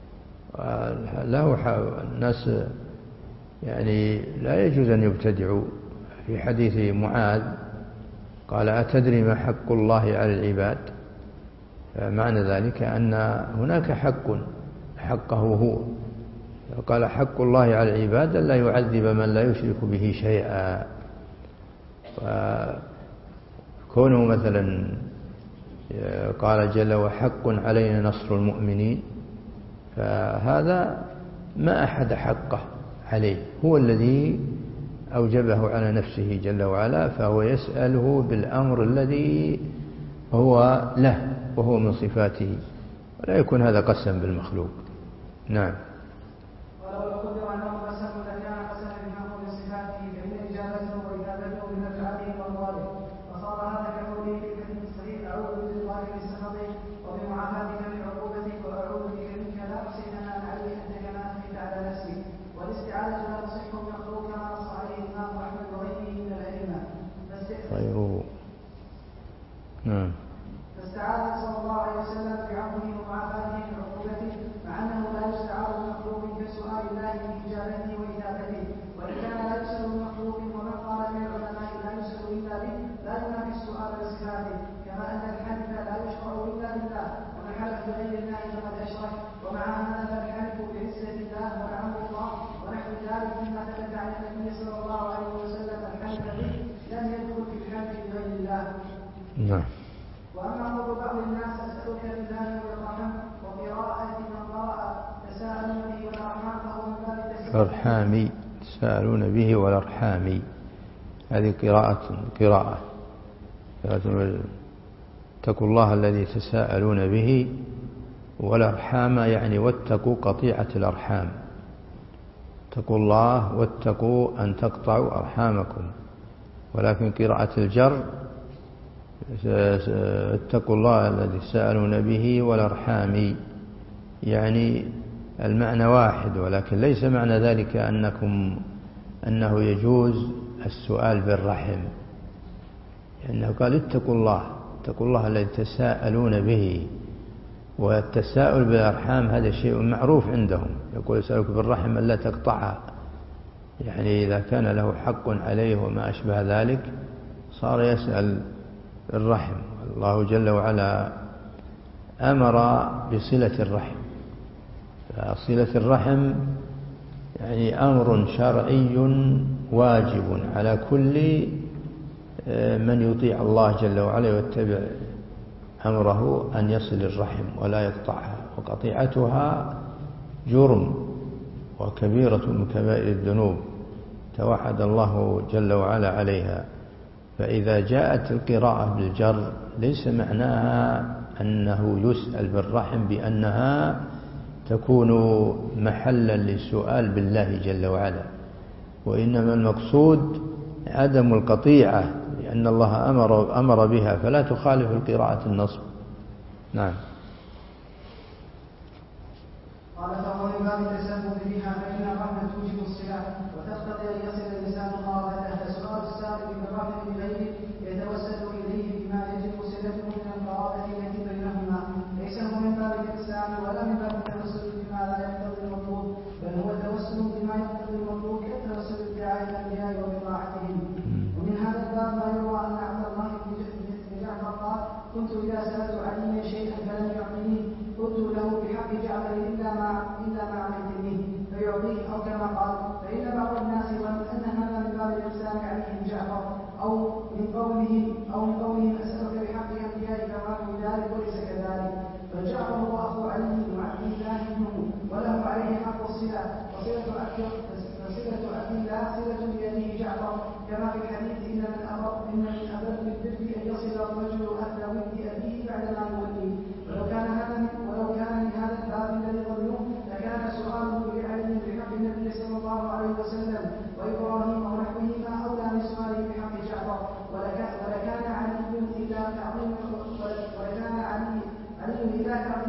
له الناس يعني لا يجوز أن يبتدعوا. في حديث معاذ قال أتدري ما حق الله على العباد؟ معنى ذلك أن هناك حق حقه هو. قال حق الله على العباد ألا يعذب من لا يشرك به شيئا. كونه مثلا قال جل وحق علينا نصر المؤمنين، فهذا ما أحد حقه عليه، هو الذي أوجبه على نفسه جل وعلا، فهو يسأله بالأمر الذي هو له وهو من صفاته، ولا يكون هذا قسم بالمخلوق. نعم. ولو قدر أنه قسم لكان قسما بما هو من صفاته، فإن إجابته وإجابته من أفعاله وأقواله، فصار هذا كقوله في الحديث الصحيح أعوذ بالله من سخطه وبمعافاتك من عقوبتك وأعوذ بك منك لا أحصي ثناء عليك أنت كما أثنيت على نفسك. والاستعاذة لا تصح المخلوق كما نص عليه الإمام أحمد وغيره من الأئمة. غيره. نعم. فاستعاذ صلى الله عليه وسلم بعفوه ومعافاته من عقوبته، مع أنه لا يستعاذ بمخلوق كسؤال الله بإجابته وإجابته، وإن كان لا يسأل بمخلوق، ومن قال من العلماء لا يسأل إلا به لا ينافي السؤال بصفاته، كما أن الحلف لا يشرع إلا بالله، ومن حلف بغير الله فقد أشرك. ومع هذا فالحلف بعزة الله ونعم الله ونحو ذلك مما ثبت عن النبي صلى الله عليه وسلم الحلف به لم يدخل في الحلف بغير الله. نعم. وأما قول بعض الناس أسألك بالله والرحم وقراءة من قرأ تساءلون به والأرحام، فهو من باب التساؤل. الأرحام تساءلون به والأرحام، هذه قراءة قراءة اتقوا الله الذي تساءلون به، والأرحام يعني واتقوا قطيعة الأرحام. اتقوا الله واتقوا أن تقطعوا أرحامكم. ولكن قراءة الجر اتقوا الله الذي تساءلون به والأرحام، يعني المعنى واحد، ولكن ليس معنى ذلك أنكم أنه يجوز السؤال بالرحم، لأنه قال اتقوا الله، اتقوا الله الذي تساءلون به. والتساؤل بالأرحام هذا شيء معروف عندهم، يقول يسألك بالرحم ألا تقطعها، يعني إذا كان له حق عليه وما أشبه ذلك صار يسأل الرحم. الله جل وعلا أمر بصلة الرحم، فصلة الرحم يعني أمر شرعي واجب على كل من يطيع الله جل وعلا ويتبع أمره أن يصل الرحم ولا يقطعها، وقطيعتها جرم وكبيرة من كبائر الذنوب توحد الله جل وعلا عليها. فإذا جاءت القراءة بالجر ليس معناها أنه يسأل بالرحم بأنها تكون محلا للسؤال بالله جل وعلا، وإنما المقصود عدم القطيعة، لأن الله أمر, أمر بها فلا تخالف القراءة النصب. نعم. قال فهو من باب التسبب بها، فإن الرحمة توجب الصلة وتقتضي أن يصل الإنسان قرابته، فسؤال السائل بالرحم بغيره يتوسل إليه بما يجب صلته من القرابة التي بينهما، ليس هو من باب الإحسان ولا من باب التوسل بما لا يقتضي المطلوب، بل هو توسل بما يقتضي المطلوب كالتوسل بدعاء الأنبياء وبطاعتهم. ومن هذا الباب ما يروى أن عبد الله بن جعفر قال كنت إذا سألت علي شيئا فلم يعطني قلت له بحق جعفر إلا ما إلا ما علمتني فيعطيه، أو كما قال. فإن بعض الناس ظن أن هذا من باب الإحسان عليهم جعفر، أو من قوله أو من قوله أسألك بحق أنبيائك ونحو ذلك، وليس كذلك، فجعفر هو أخو علي وعبد الله بن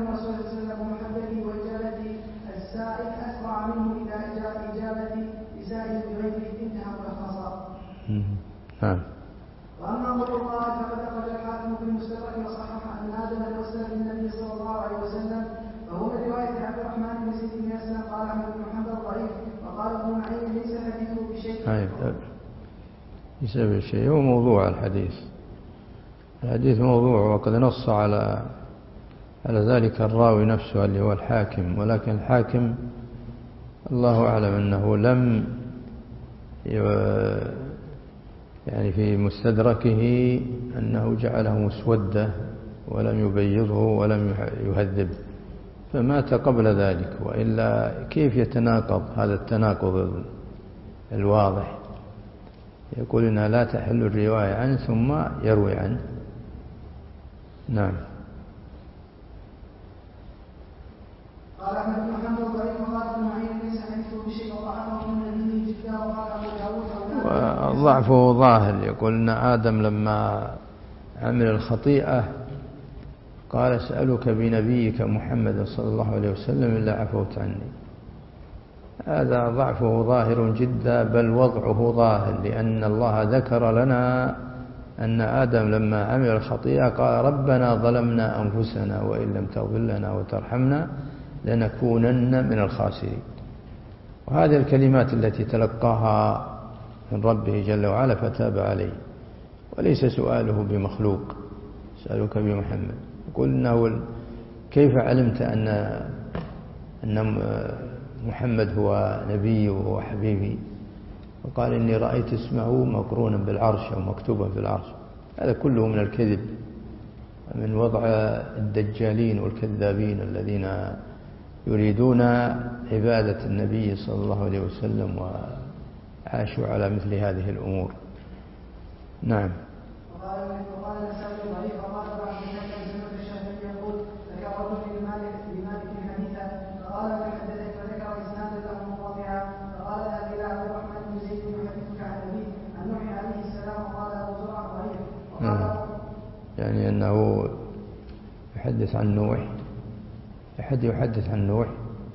من رسول الله صلى الله عليه وسلم ومحبته وإجابته السائل أسرع منه إلى إجابة لسائل بغيره انتهى ملخصا. نعم. وأما قول الله فقد أخرج الحاكم في المستدرك وصحح أن آدم توسل بالنبي صلى الله عليه وسلم فهو من رواية عبد الرحمن بن زيد بن أسلم قال أحمد بن محمد ضعيف وقال ابن معين ليس حديثه بشيء. ليس بشيء، هو موضوع الحديث. الحديث موضوع، وقد نص على على ذلك الراوي نفسه اللي هو الحاكم، ولكن الحاكم الله أعلم أنه لم يعني في مستدركه أنه جعله مسودة ولم يبيضه ولم يهذب، فمات قبل ذلك، وإلا كيف يتناقض هذا التناقض الواضح؟ يقول إنها لا تحل الرواية عنه ثم يروي عنه. نعم. قال أحمد بن محمد ضعيف وقال ابن معين ليس حديثه بشيء وضعفه من الدين جدا وقال أبو داود وضعفه ظاهر. يقول إن آدم لما عمل الخطيئة قال اسألك بنبيك محمد صلى الله عليه وسلم إلا عفوت عني. هذا ضعفه ظاهر جدا، بل وضعه ظاهر، لأن الله ذكر لنا أن آدم لما عمل الخطيئة قال ربنا ظلمنا أنفسنا وإن لم تغفر لنا وترحمنا لنكونن من الخاسرين. وهذه الكلمات التي تلقاها من ربه جل وعلا فتاب عليه، وليس سؤاله بمخلوق. سألك بمحمد، يقول إنه كيف علمت أن أن محمد هو نبي وحبيبي؟ وقال إني رأيت اسمه مقرونا بالعرش أو مكتوبا في العرش. هذا كله من الكذب، من وضع الدجالين والكذابين الذين يريدون عبادة النبي صلى الله عليه وسلم وعاشوا على مثل هذه الأمور. نعم. يعني أنه يحدث عن نوح، أحد يحدث عن نوح،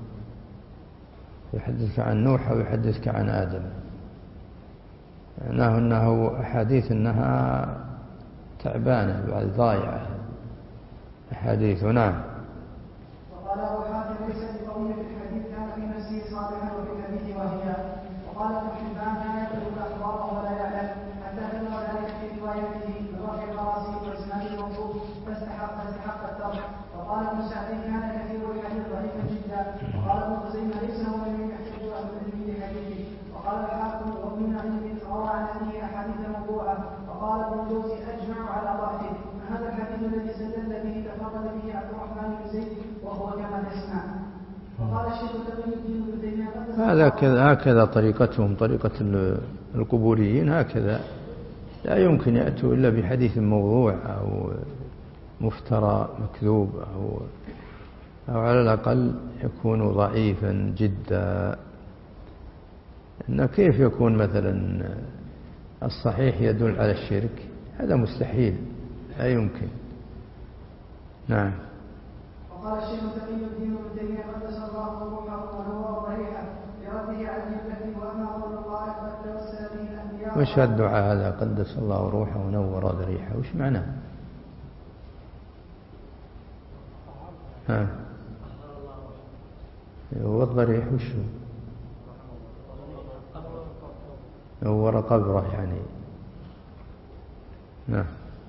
يحدثك عن نوح أو يحدثك عن آدم. معناه أنه أحاديث أنها تعبانة بعد ضايعة أحاديث. نعم. وقال أبو حاتم ليس بقوية في الحديث، كان في نفسه صالحا وفي الحديث وهي. وقال ابن حبان لا يكتب الأخبار ولا يعلم، حتى بلغ ذلك في روايته برفع القراصي وإسناد الموصوف فاستحق فاستحق الترك. وقال ابن سعد كان كثير الحديث ضعيفا جدا. وقال ابن خزيمة ليس هو الذي يحتج أهل حديثه. وقال الحاكم وابن معين روى عن أبيه أحاديث موضوعة. وقال ابن الجوزي أجمع على ضعفه. هذا الحديث الذي استدل به تفرد به عبد الرحمن بن زيد وهو كما تسمع. وقال الشيخ تقي الدين ابن تيمية هذا كذا هكذا طريقتهم، طريقة القبوريين هكذا، لا يمكن يأتوا إلا بحديث موضوع أو مفترى مكذوب أو أو على الأقل يكون ضعيفا جدا. إن كيف يكون مثلا الصحيح يدل على الشرك؟ هذا مستحيل، لا يمكن. نعم. وقال الشيخ تقي الدين ابن تيمية قدس الله روحه ونور ضريحه لربه عز وجل. وأما قول الله قد توسل به الأنبياء. وش الدعاء هذا قدس الله روحه ونور ضريحه؟ وش معناه؟ ها. والضريح وش هو؟ نور قبره يعني. نعم.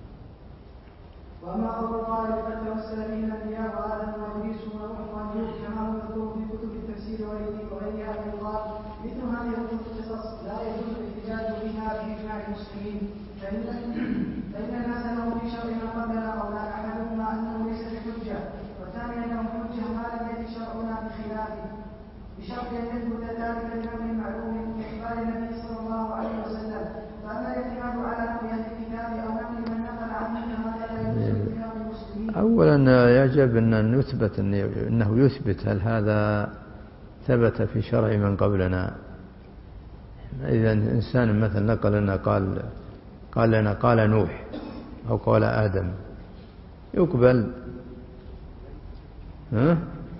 وأما قول الله قد توسل به الأنبياء وآدم وإدريس ونوح وأيوب كما هو مذكور في كتب التفسير وغيرها يقال مثل هذه القصص لا يجوز الاحتجاج بها بإجماع المسلمين، فإن فإن الناس لهم في شرع من قبلنا قولا أحدهما أنه ليس بحجة، والثاني أنه حجة ما لم يأت شرعنا بخلافه، بشرط أن يثبت ذلك بأمر معلوم من إخبار النبي صلى الله عليه وسلم. فأما الاعتماد على نقل الكتاب أو نقل من نقل عنه فهذا لا يجوز اتفاق المسلمين. أولا يجب أن نثبت أنه يثبت هل هذا ثبت في شرع من قبلنا. إذا إنسان مثلا نقل لنا قال قال لنا قال نوح أو قال آدم يقبل، ها؟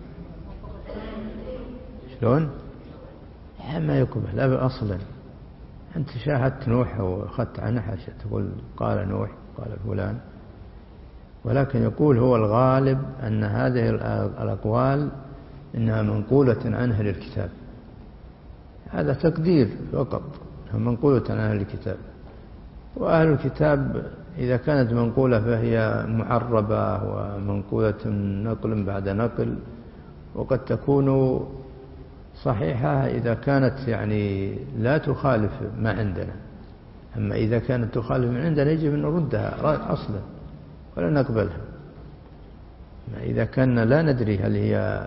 شلون؟ ما يقبل أبدا أصلا. أنت شاهدت نوح وأخذت عنه حاشا تقول قال نوح قال فلان، ولكن يقول هو الغالب أن هذه الأقوال إنها منقولة عن أهل الكتاب. هذا تقدير فقط، منقولة عن أهل الكتاب. وأهل الكتاب إذا كانت منقولة فهي معربة ومنقولة نقل بعد نقل، وقد تكون صحيحة إذا كانت يعني لا تخالف ما عندنا. أما إذا كانت تخالف ما عندنا يجب أن نردها أصلا ولا نقبلها. إذا كان لا ندري هل هي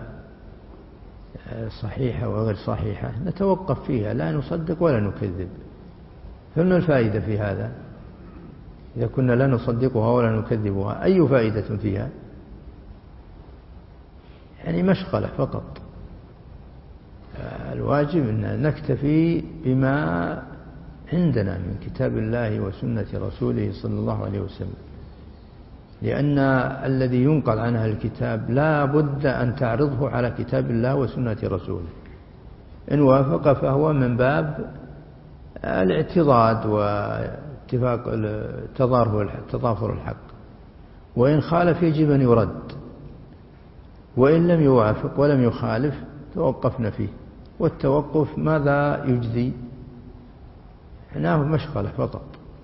صحيحة وغير صحيحة نتوقف فيها، لا نصدق ولا نكذب. فما الفائدة في هذا؟ إذا كنا لا نصدقها ولا نكذبها أي فائدة فيها؟ يعني مشغلة فقط. الواجب أن نكتفي بما عندنا من كتاب الله وسنة رسوله صلى الله عليه وسلم، لأن الذي ينقل عنها الكتاب لا بد أن تعرضه على كتاب الله وسنة رسوله. إن وافق فهو من باب الاعتضاد واتفاق تضافر الحق، وإن خالف يجب أن يرد، وإن لم يوافق ولم يخالف توقفنا فيه. والتوقف ماذا يجزي؟ معناه مشغلة فقط.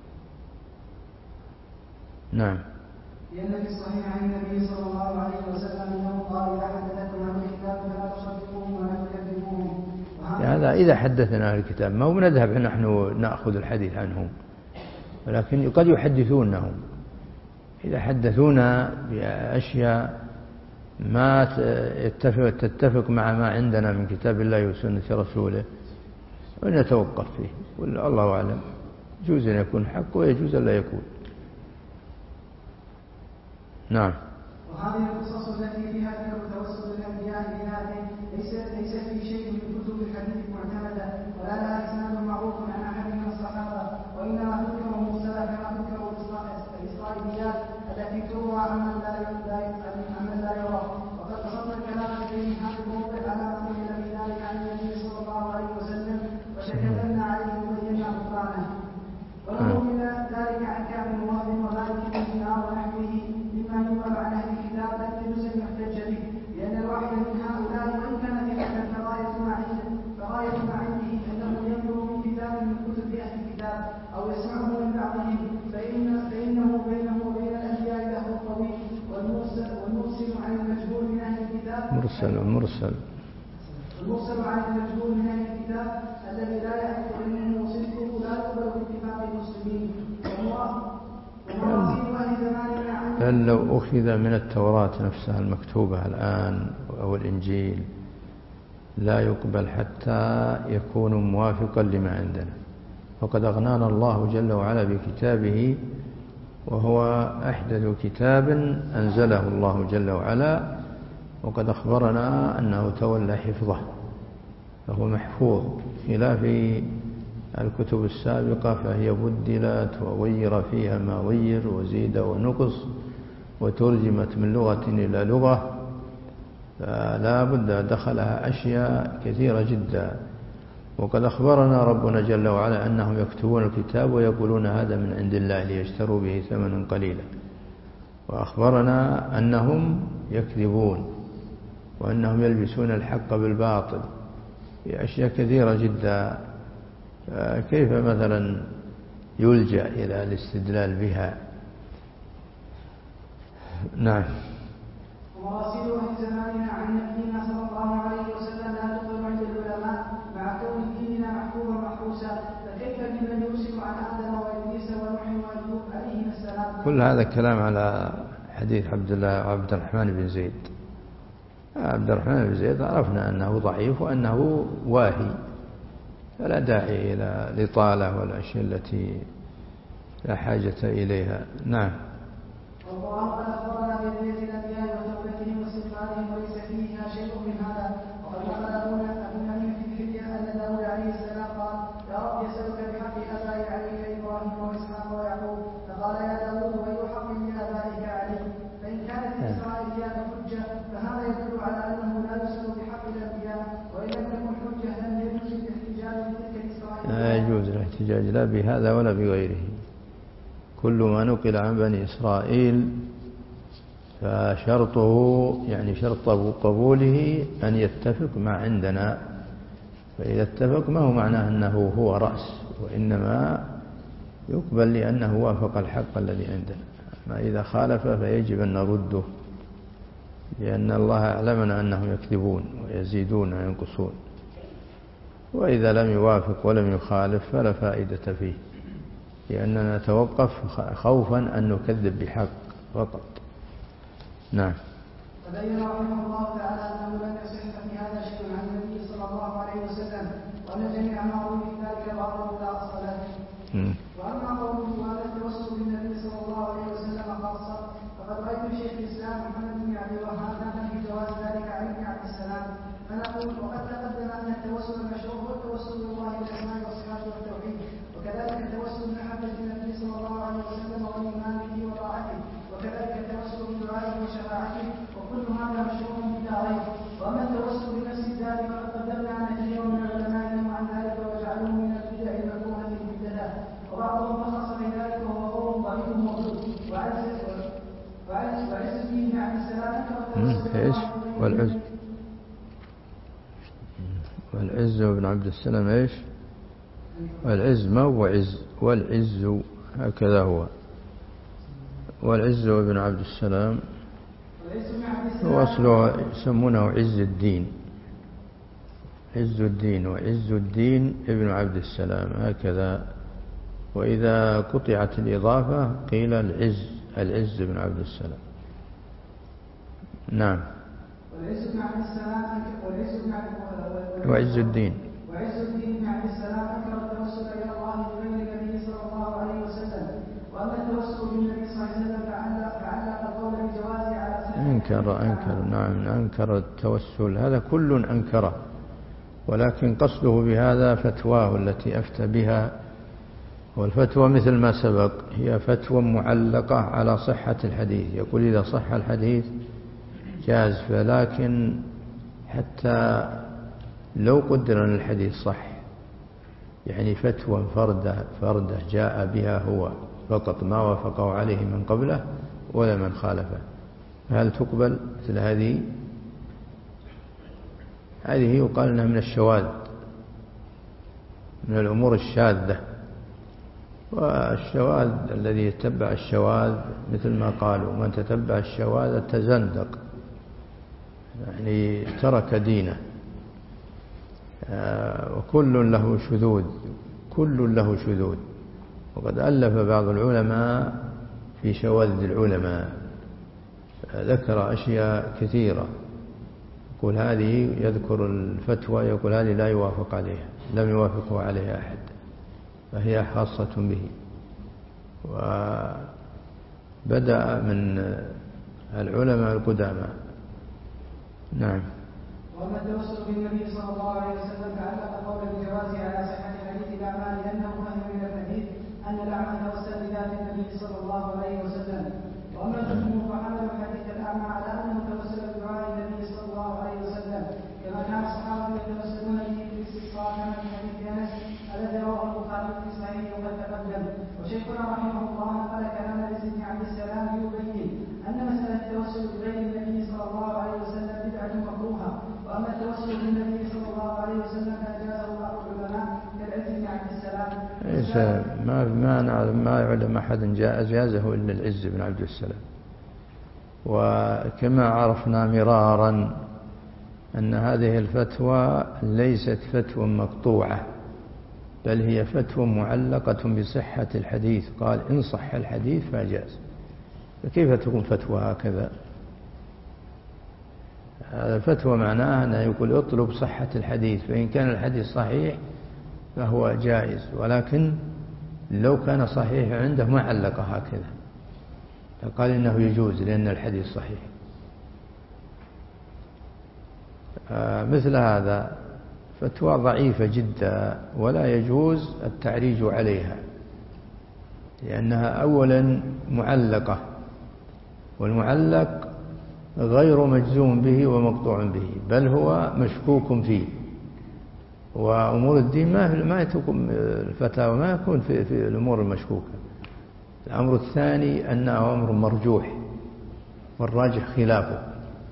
نعم. لأن في الصحيح عن النبي صلى الله عليه وسلم أنه قال إذا حدثكم عن الكتاب فلا تصدقوهم ولا تكذبوهم. هذا إذا حدثنا أهل الكتاب، ما هو نذهب نحن نأخذ الحديث عنهم، ولكن قد يحدثونهم. إذا حدثونا بأشياء ما تتفق, تتفق مع ما عندنا من كتاب الله وسنة رسوله ونتوقف فيه، والله أعلم. يجوز أن يكون حق ويجوز أن لا يكون. نعم. وهذه القصص التي فيها ذكر توسل الأنبياء بهذه ليس ليس في شيء من كتب الحديث معتمدة ولا لها إسناد معروف عن أحد من الصحابة، وإنما تذكر مرسلة كما تذكر الإسرائيليات التي تروى عن من لا يرى. وقد قصدنا الكلام في هذا الموضع على ما قيل بذلك عن النبي صلى الله عليه وسلم وتكلمنا عليه وبينا بطلانه. وله من ذلك عن كعب وهب ومالك بن دينار ونحوه مما ينقل عن اهل الكتاب لا يجوز ان يحتج به، لان الواحد من هؤلاء وان كان ثقه فغايه ما عنده فغايه ما عنده انه ينظر من كتاب من كتب اهل الكتاب او يسمعه من بعضهم، فإن فانه بينه وبين الانبياء له طويل. والمرسل والمرسل عن المجهول من اهل الكتاب مرسل ومرسل المرسل عن المجهول من اهل الكتاب الذي لا يعرف علمه وصدقه لا يقبل باتفاق المسلمين. بل لو أخذ من التوراة نفسها المكتوبة الآن أو الإنجيل لا يقبل حتى يكون موافقا لما عندنا. وقد أغنانا الله جل وعلا بكتابه، وهو أحدث كتاب أنزله الله جل وعلا، وقد أخبرنا أنه تولى حفظه، فهو محفوظ خلاف الكتب السابقة، فهي بدلت وغير فيها ما غير وزيد ونقص وترجمت من لغة إلى لغة، فلا بد دخلها أشياء كثيرة جدا. وقد أخبرنا ربنا جل وعلا أنهم يكتبون الكتاب ويقولون هذا من عند الله ليشتروا به ثمنا قليلا، وأخبرنا أنهم يكذبون وأنهم يلبسون الحق بالباطل في أشياء كثيرة جدا. كيف مثلا يلجأ إلى الاستدلال بها؟ نعم. ومراسيل أهل زماننا عن نبينا صلى الله عليه وسلم لا تقبل عند العلماء مع كون ديننا محفوظا محروسا، فكيف بمن يرسل عن آدم وإبليس ونوح وأيوب عليهما السلام؟ كل هذا كلام على حديث عبد الله عبد الرحمن بن زيد. عبد الرحمن بن زيد عرفنا أنه ضعيف وأنه واهي، فلا داعي إلى الإطالة والأشياء التي لا حاجة إليها. نعم. والله قد أخبرنا بهدية الأنبياء وتوبتهم واستغفارهم وليس فيها شيء من هذا. وقد نقل أبو حنيفة في الحلية أن داود عليه السلام قال: يا رب يسألك بحق آبائي عليك إبراهيم وإسحاق ويعقوب، فقال: يا داود أي حق لآبائك عليك؟ فإن كانت الإسرائيليات حجة فهذا يدل الاحتجاج لا بهذا ولا بغيره. كل ما نقل عن بني إسرائيل فشرطه يعني شرط قبوله أن يتفق ما عندنا، فإذا اتفق ما هو معناه أنه هو رأس، وإنما يقبل لأنه وافق الحق الذي عندنا. ما إذا خالف فيجب أن نرده، لأن الله أعلمنا أنهم يكذبون ويزيدون وينقصون. وإذا لم يوافق ولم يخالف فلا فائدة فيه، لأننا نتوقف خوفا أن نكذب بحق فقط. نعم. تبين رحمه الله تعالى أنه لم يصح في هذا شيء عن النبي صلى الله عليه وسلم، وأن جميع ما روي في ذلك باطل لا أصل له. وأما قوله وهذا التوسل بالنبي صلى الله عليه وسلم خاصة، فقد رأيت شيخ الإسلام محمد بن عبد الوهاب نهى في جواز ذلك عن ابن عبد السلام. فنقول وقد تقدم أن التوسل المشروع هو التوسل بالله بالأسماء والصفات والتوحيد، وكذلك التوسل بمحبة النبي صلى الله عليه وسلم والإيمان به وطاعته، وكذلك التوسل بدعائه وشفاعته، وكل هذا مشروع بلا ريب. وأما التوسل بنفس الذات فقد قدمنا أن كثيرا من العلماء نهوا عن ذلك وجعلوه من البدع المكروهة المحدثات، وبعضهم خصص بذلك وهو قول ضعيف موجود. وعز وعز وعز به بن عبد السلام ايش؟ والعز والعز بن عبد السلام ايش؟ والعز ما هو عز، والعز هكذا هو. والعز بن عبد السلام هو أصله يسمونه عز الدين، عز الدين وعز الدين ابن عبد السلام هكذا. وإذا قطعت الإضافة قيل العز، العز بن عبد السلام. نعم. والعز بن عبد السلام والعز بن عبد وعز الدين وعز الدين بن عبد السلام أنكر التوسل إلى الله بغير النبي صلى الله عليه وسلم. وأما التوسل بالنبي صلى الله عليه وسلم فعلق القول بجوازه على صحة. أنكر أنكر نعم أنكر التوسل، هذا كل أنكره، ولكن قصده بهذا فتواه التي أفتى بها. والفتوى مثل ما سبق هي فتوى معلقة على صحة الحديث، يقول إذا صح الحديث جاز. فلكن حتى لو قدر أن الحديث صح، يعني فتوى فردة فردة جاء بها هو فقط ما وافقه عليه من قبله ولا من خالفه، هل تقبل مثل هذه؟ هذه يقال أنها من الشواذ، من الأمور الشاذة. والشواذ الذي يتبع الشواذ مثل ما قالوا من تتبع الشواذ تزندق، يعني ترك دينه. وكل له شذوذ، كل له شذوذ. وقد ألف بعض العلماء في شواذ العلماء، ذكر أشياء كثيرة، يقول هذه، يذكر الفتوى يقول هذه لا يوافق عليها، لم يوافقه عليها أحد، فهي خاصة به. وبدأ من العلماء القدامى. نعم. وأما التوسل بالنبي صلى الله عليه وسلم فعلق قول الجواز على صحة الحديث الأعمال، لأنه فهم من الحديث أن الأعمى توسل بذات النبي صلى الله عليه وسلم. وأما الجمهور فحملوا حديث الأعمى على أنه توسل بدعاء النبي صلى الله عليه وسلم، كما كان الصحابة يتوسلون به في الاستسقاء كما في حديث أنس الذي رواه البخاري في صحيحه وقد تقدم. وشيخنا رحمه الله قال كلام العز بن عبد السلام يبين أن مسألة التوسل بغير النبي صلى الله عليه وسلم بدعة مكروهة. وأما التوسل بالنبي صلى الله عليه وسلم فأجازه بعض العلماء كالعز بن عبد السلام. ما ما نعلم ما يعلم أحد جازه إلا العز بن عبد السلام. وكما عرفنا مرارا أن هذه الفتوى ليست فتوى مقطوعة، بل هي فتوى معلقة بصحة الحديث، قال إن صح الحديث فجاز. فكيف تكون فتوى هكذا؟ هذا الفتوى معناها أنه يقول اطلب صحة الحديث، فإن كان الحديث صحيح فهو جائز، ولكن لو كان صحيح عنده ما علق هكذا، فقال إنه يجوز لأن الحديث صحيح. مثل هذا فتوى ضعيفة جدا ولا يجوز التعريج عليها، لأنها أولا معلقة، والمعلق غير مجزوم به ومقطوع به، بل هو مشكوك فيه. وأمور الدين ما ما تكون الفتاوى ما يكون في في الأمور المشكوكة. الأمر الثاني أنه أمر مرجوح والراجح خلافه،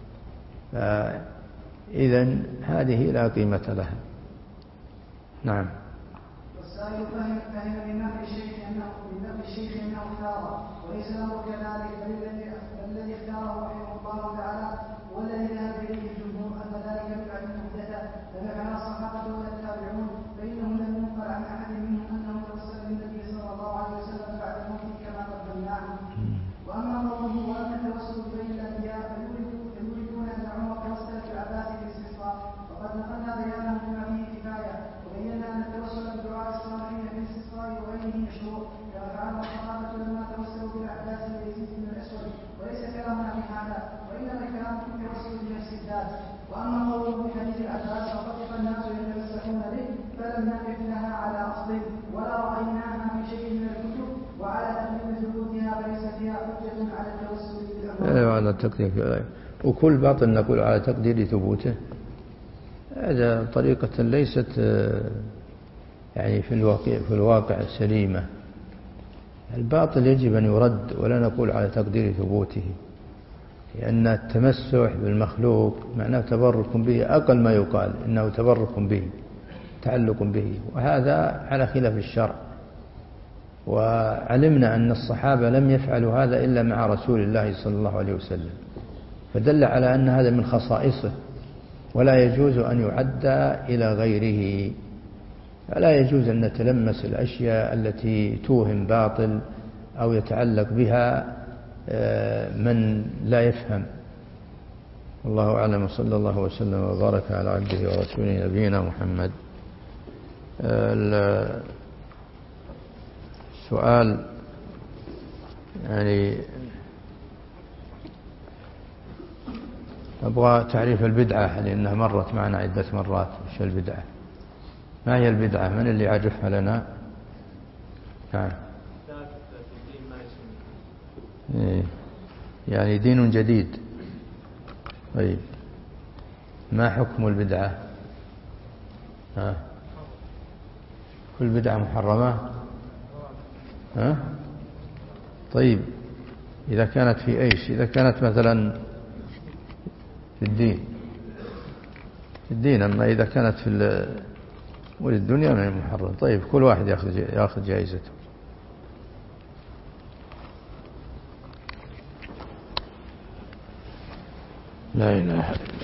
إذن هذه لا قيمة لها. نعم. والسائل فهم فهم من نفي الشيخ أنه من نفي الشيخ أنه اختاره، وليس الأمر كذلك، بل الذي اختاره رحمه الله تعالى والذي ذهب إليه الجمهور أن ذلك بدعة محدثة ففعلها الصحابة ولا التابعون، فإنه لم ينقل عن أحد منهم أنه توسل بالنبي صلى الله عليه وسلم بعد موته كما قدمناه. وأما قوله وأما التوسل بين الأنبياء فيريدون أن عمر توسل بالعباس بالاستسقاء، وقد نقلنا بيانه بما فيه كفاية، وبينا أن التوسل بدعاء الصالحين بالاستسقاء وغيره مشروع كما فعل الصحابة لما توسلوا بالعباس ويزيد بن الأسود، وليس كلامنا في هذا، وإنما الكلام في التوسل بنفس الذات. وأما قوله بحديث العباس فطفق الناس يتمسكون به فلم نقف لها على أصل ولا رأيناها في شيء من الكتب وعلى تقديم ثبوتها فليس فيها حجة على التوسل بالأمر. على تقدير وكل باطل نقول على تقدير ثبوته، هذا طريقة ليست يعني في الواقع في الواقع سليمة. الباطل يجب أن يرد ولا نقول على تقدير ثبوته، لأن التمسح بالمخلوق معناه تبرك به، أقل ما يقال إنه تبرك به تعلق به، وهذا على خلاف الشرع. وعلمنا أن الصحابة لم يفعلوا هذا إلا مع رسول الله صلى الله عليه وسلم، فدل على أن هذا من خصائصه ولا يجوز أن يعدى إلى غيره. فلا يجوز أن نتلمس الأشياء التي توهم باطل أو يتعلق بها من لا يفهم. الله أعلم، وصلى الله وسلم وبارك على عبده ورسوله نبينا محمد. السؤال يعني أبغى تعريف البدعة لأنها مرت معنا عدة مرات. وش البدعة؟ ما هي البدعة؟ من اللي يعرفها لنا؟ نعم. إيه يعني دين جديد. طيب ما حكم البدعة؟ ها؟ كل بدعة محرمة؟ ها؟ طيب إذا كانت في إيش؟ إذا كانت مثلا في الدين في الدين أما إذا كانت في الدنيا من المحرم. طيب كل واحد يأخذ يأخذ جائزته. لا إله إلا الله.